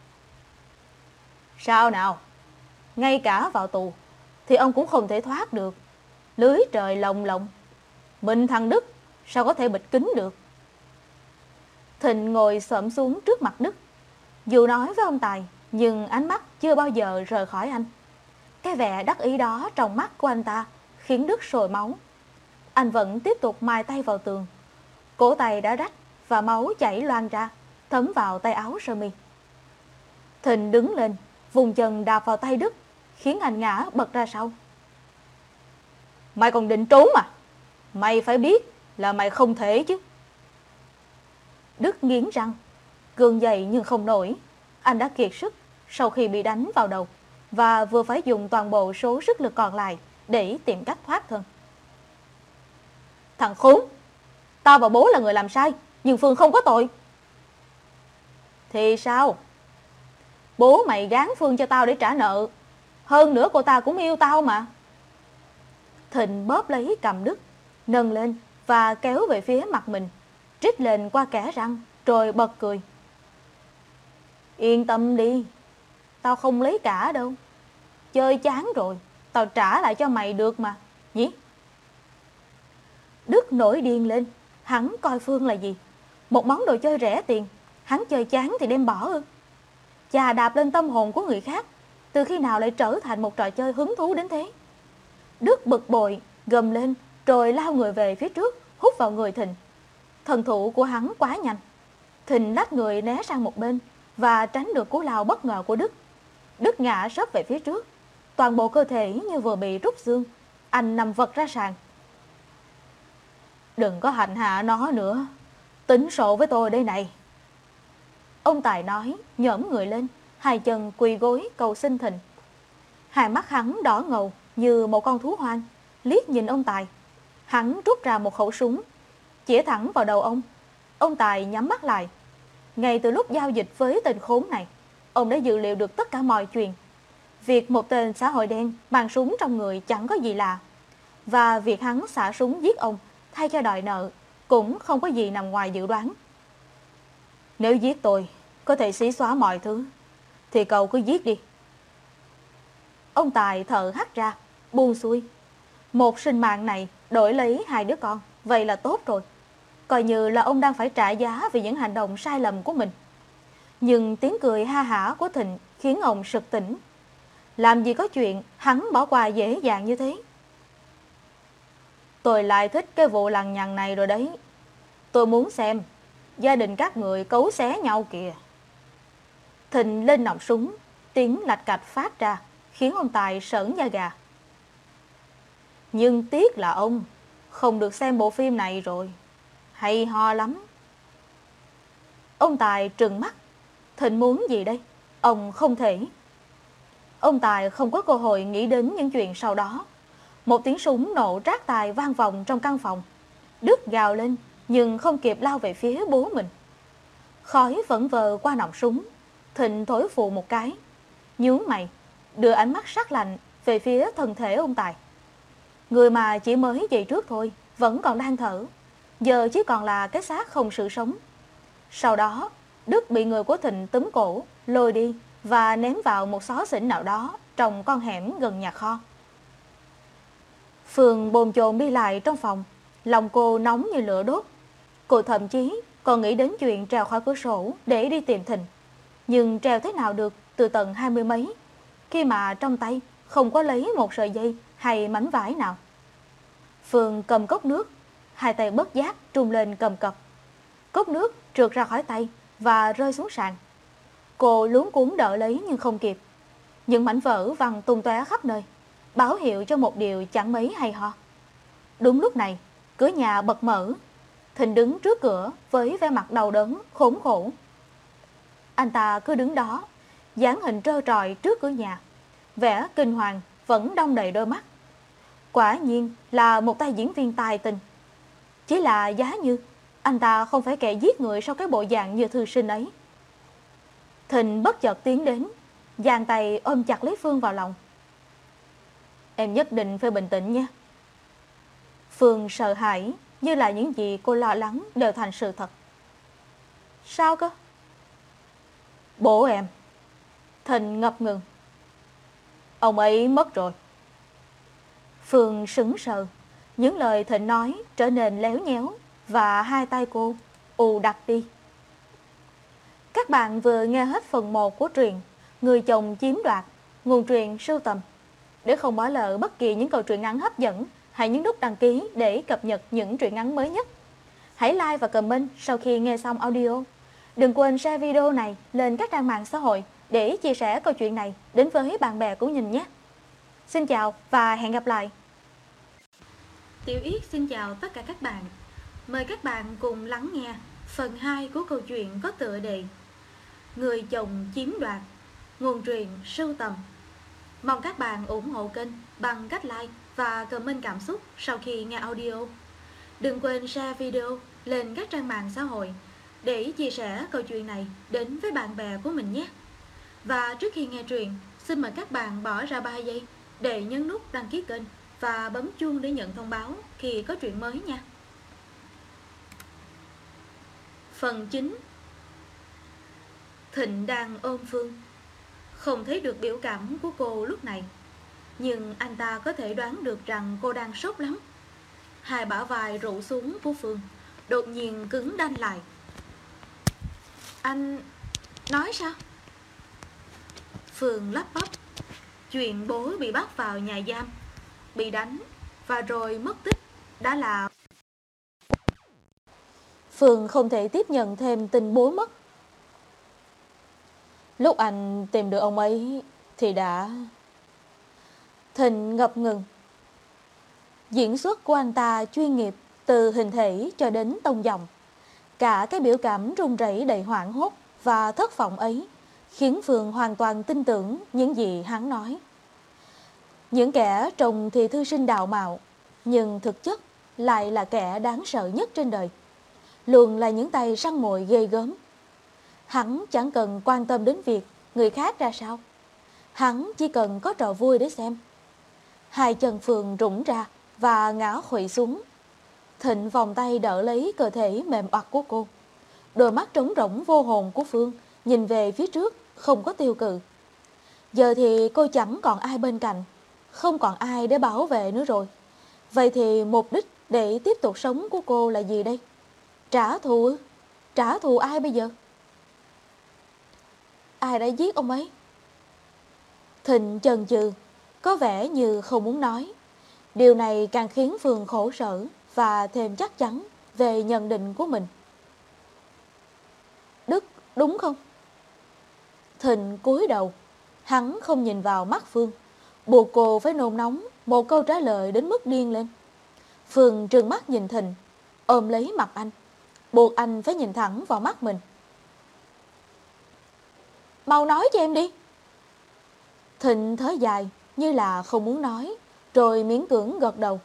Sao nào? Ngay cả vào tù thì ông cũng không thể thoát được. Lưới trời lồng lộng. Mình thằng Đức sao có thể bịt kín được? Thịnh ngồi xổm xuống trước mặt Đức. Dù nói với ông Tài, nhưng ánh mắt chưa bao giờ rời khỏi anh. Cái vẻ đắc ý đó trong mắt của anh ta khiến Đức sôi máu. Anh vẫn tiếp tục mài tay vào tường. Cổ tay đã rách và máu chảy loang ra, thấm vào tay áo sơ mi. Thịnh đứng lên, vùng chân đạp vào tay Đức, khiến anh ngã bật ra sau. Mày còn định trốn à? Mày phải biết là mày không thể chứ. Đức nghiến răng, gượng dậy nhưng không nổi. Anh đã kiệt sức sau khi bị đánh vào đầu và vừa phải dùng toàn bộ số sức lực còn lại để tìm cách thoát thân. Thằng khốn, tao và bố là người làm sai, nhưng Phương không có tội. Thì sao? Bố mày gán Phương cho tao để trả nợ. Hơn nữa cô ta cũng yêu tao mà. Thịnh bóp lấy cầm Đức, nâng lên và kéo về phía mặt mình, trích lên qua kẽ răng rồi bật cười. Yên tâm đi, tao không lấy cả đâu. Chơi chán rồi, tao trả lại cho mày được mà, nhỉ? Đức nổi điên lên, hắn coi Phương là gì? Một món đồ chơi rẻ tiền, hắn chơi chán thì đem bỏ ư? Chà đạp lên tâm hồn của người khác, từ khi nào lại trở thành một trò chơi hứng thú đến thế? Đức bực bội, gầm lên, rồi lao người về phía trước, hút vào người Thịnh. Thần thủ của hắn quá nhanh. Thịnh lách người né sang một bên và tránh được cú lao bất ngờ của Đức. Đức ngã sấp về phía trước, toàn bộ cơ thể như vừa bị rút xương. Anh nằm vật ra sàn. Đừng có hành hạ nó nữa, tính sổ với tôi đây này. Ông Tài nói, nhổm người lên, hai chân quỳ gối cầu xin Thịnh. Hai mắt hắn đỏ ngầu như một con thú hoang, liếc nhìn ông Tài. Hắn rút ra một khẩu súng, chĩa thẳng vào đầu ông. Ông Tài nhắm mắt lại. Ngay từ lúc giao dịch với tên khốn này, ông đã dự liệu được tất cả mọi chuyện. Việc một tên xã hội đen mang súng trong người chẳng có gì lạ, và việc hắn xả súng giết ông thay cho đòi nợ cũng không có gì nằm ngoài dự đoán. Nếu giết tôi có thể xí xóa mọi thứ, thì cậu cứ giết đi. Ông Tài thở hắt ra, buông xuôi. Một sinh mạng này đổi lấy hai đứa con, vậy là tốt rồi. Coi như là ông đang phải trả giá vì những hành động sai lầm của mình. Nhưng tiếng cười ha hả của Thịnh khiến ông sực tỉnh. Làm gì có chuyện hắn bỏ qua dễ dàng như thế. Tôi lại thích cái vụ lằng nhằng này rồi đấy. Tôi muốn xem gia đình các người cấu xé nhau kìa. Thịnh lên nòng súng, tiếng lạch cạch phát ra khiến ông Tài sởn da gà. Nhưng tiếc là ông không được xem bộ phim này rồi. Hay ho lắm. Ông Tài trừng mắt. Thịnh muốn gì đây? Ông không thể. Ông Tài không có cơ hội nghĩ đến những chuyện sau đó. Một tiếng súng nổ rát tai vang vọng trong căn phòng. Đức gào lên nhưng không kịp lao về phía bố mình. Khói vẫn vờ qua nòng súng. Thịnh thổi phù một cái, nhướng mày, đưa ánh mắt sắc lạnh về phía thân thể ông Tài. Người mà chỉ mới giây trước thôi vẫn còn đang thở, giờ chỉ còn là cái xác không sự sống. Sau đó Đức bị người của Thịnh túm cổ, lôi đi và ném vào một xó xỉnh nào đó trong con hẻm gần nhà kho. Phương bồn chồn đi lại trong phòng, lòng cô nóng như lửa đốt. Cô thậm chí còn nghĩ đến chuyện trèo khỏi cửa sổ để đi tìm Thịnh. Nhưng trèo thế nào được từ tầng hai mươi mấy, khi mà trong tay không có lấy một sợi dây hay mảnh vải nào. Phương cầm cốc nước, hai tay bất giác trung lên cầm cập. Cốc nước trượt ra khỏi tay và rơi xuống sàn. Cô luống cuống đỡ lấy nhưng không kịp. Những mảnh vỡ văng tung tóe khắp nơi, báo hiệu cho một điều chẳng mấy hay ho. Đúng lúc này, cửa nhà bật mở. Thịnh đứng trước cửa với vẻ mặt đau đớn, khốn khổ. Anh ta cứ đứng đó, dáng hình trơ trọi trước cửa nhà. Vẻ kinh hoàng vẫn đong đầy đôi mắt. Quả nhiên là một tay diễn viên tài tình. Chỉ là giá như anh ta không phải kẻ giết người sau cái bộ dạng như thư sinh ấy. Thịnh bất chợt tiến đến, giang tay ôm chặt lấy Phương vào lòng. Em nhất định phải bình tĩnh nha. Phương sợ hãi, như là những gì cô lo lắng đều thành sự thật. Sao cơ? Bố em. Thịnh ngập ngừng. Ông ấy mất rồi. Phương sững sờ. Những lời Thịnh nói trở nên léo nhéo và hai tay cô ù đặt đi. Các bạn vừa nghe hết phần một của truyện Người chồng chiếm đoạt, nguồn truyện sưu tầm. Để không bỏ lỡ bất kỳ những câu chuyện ngắn hấp dẫn, hãy nhấn nút đăng ký để cập nhật những truyện ngắn mới nhất. Hãy like và comment sau khi nghe xong audio. Đừng quên share video này lên các trang mạng xã hội để chia sẻ câu chuyện này đến với bạn bè của mình nhé. Xin chào và hẹn gặp lại. Tiểu Yết xin chào tất cả các bạn. Mời các bạn cùng lắng nghe phần hai của câu chuyện có tựa đề Người chồng chiếm đoạt, nguồn truyện sưu tầm. Mong các bạn ủng hộ kênh bằng cách like và comment cảm xúc sau khi nghe audio. Đừng quên share video lên các trang mạng xã hội để chia sẻ câu chuyện này đến với bạn bè của mình nhé. Và trước khi nghe truyện, xin mời các bạn bỏ ra ba giây để nhấn nút đăng ký kênh và bấm chuông để nhận thông báo khi có truyện mới nha. Phần chín. Thịnh đang ôm Phương. Không thấy được biểu cảm của cô lúc này, nhưng anh ta có thể đoán được rằng cô đang sốt lắm. Hai bả vai rũ xuống của Phương đột nhiên cứng đanh lại. Anh nói sao? Phương lắp bắp. Chuyện bố bị bắt vào nhà giam, bị đánh và rồi mất tích đã là... Phương không thể tiếp nhận thêm tin bố mất. Lúc anh tìm được ông ấy thì đã... Thịnh ngập ngừng. Diễn xuất của anh ta chuyên nghiệp từ hình thể cho đến tông giọng. Cả cái biểu cảm run rẩy đầy hoảng hốt và thất vọng ấy khiến Phương hoàn toàn tin tưởng những gì hắn nói. Những kẻ trông thì thư sinh đạo mạo, nhưng thực chất lại là kẻ đáng sợ nhất trên đời. Luôn là những tay săn mồi ghê gớm. Hắn chẳng cần quan tâm đến việc người khác ra sao. Hắn chỉ cần có trò vui để xem. Hai chân Phương rũng ra và ngã khuỵu xuống. Thịnh vòng tay đỡ lấy cơ thể mềm oặt của cô. Đôi mắt trống rỗng vô hồn của Phương nhìn về phía trước, không có tiêu cự. Giờ thì cô chẳng còn ai bên cạnh, không còn ai để bảo vệ nữa rồi. Vậy thì mục đích để tiếp tục sống của cô là gì đây? Trả thù ư? Trả thù ai bây giờ? Ai đã giết ông ấy? Thịnh chần chừ, có vẻ như không muốn nói. Điều này càng khiến Phương khổ sở và thêm chắc chắn về nhận định của mình. Đức, đúng không? Thịnh cúi đầu, hắn không nhìn vào mắt Phương, buộc cô phải nôn nóng một câu trả lời đến mức điên lên. Phương trừng mắt nhìn Thịnh, ôm lấy mặt anh, buộc anh phải nhìn thẳng vào mắt mình. Mau nói cho em đi. Thịnh thở dài như là không muốn nói, rồi miễn cưỡng gật đầu.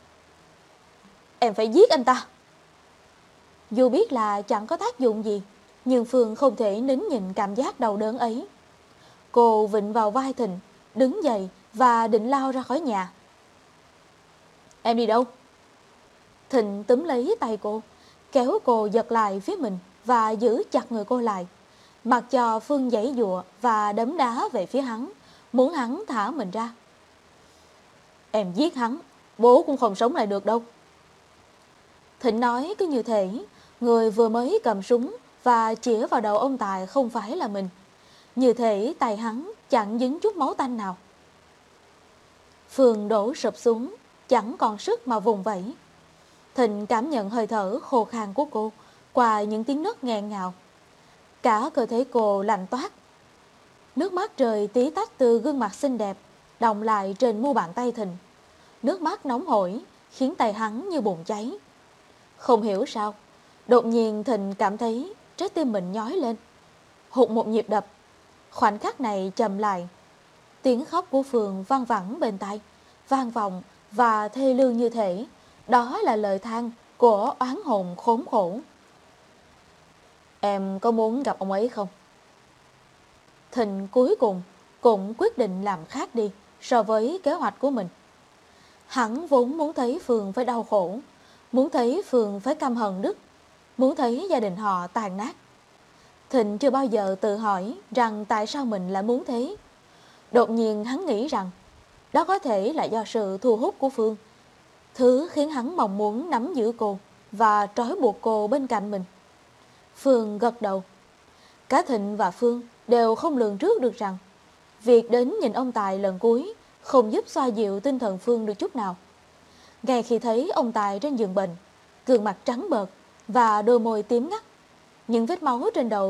Em phải giết anh ta. Dù biết là chẳng có tác dụng gì, nhưng Phương không thể nín nhịn cảm giác đau đớn ấy. Cô vịn vào vai Thịnh, đứng dậy và định lao ra khỏi nhà. Em đi đâu? Thịnh túm lấy tay cô, kéo cô giật lại phía mình và giữ chặt người cô lại, mặc cho Phương giãy giụa và đấm đá về phía hắn, muốn hắn thả mình ra. Em giết hắn, bố cũng không sống lại được đâu. Thịnh nói cứ như thể người vừa mới cầm súng và chĩa vào đầu ông Tài không phải là mình, như thể tay hắn chẳng dính chút máu tanh nào. Phương đổ sụp xuống, chẳng còn sức mà vùng vẫy. Thịnh cảm nhận hơi thở khô khan của cô qua những tiếng nấc nghẹn ngào. Cả cơ thể cô lạnh toát. Nước mắt rơi tí tách từ gương mặt xinh đẹp, đọng lại trên mu bàn tay Thịnh. Nước mắt nóng hổi khiến tay hắn như bùng cháy. Không hiểu sao, đột nhiên Thịnh cảm thấy trái tim mình nhói lên, hụt một nhịp đập. Khoảnh khắc này chậm lại. Tiếng khóc của Phương vang vẳng bên tai, vang vọng và thê lương như thể đó là lời than của oán hồn khốn khổ. Em có muốn gặp ông ấy không? Thịnh cuối cùng cũng quyết định làm khác đi so với kế hoạch của mình. Hắn vốn muốn thấy Phương phải đau khổ, muốn thấy Phương phải căm hận Đức, muốn thấy gia đình họ tàn nát. Thịnh chưa bao giờ tự hỏi rằng tại sao mình lại muốn thế. Đột nhiên hắn nghĩ rằng đó có thể là do sự thu hút của Phương, thứ khiến hắn mong muốn nắm giữ cô và trói buộc cô bên cạnh mình. Phương gật đầu. Cả Thịnh và Phương đều không lường trước được rằng Việc đến nhìn ông Tài lần cuối không giúp xoa dịu tinh thần Phương được chút nào. Ngay khi thấy ông Tài trên giường bệnh, gương mặt trắng bệch và đôi môi tím ngắt, những vết máu trên đầu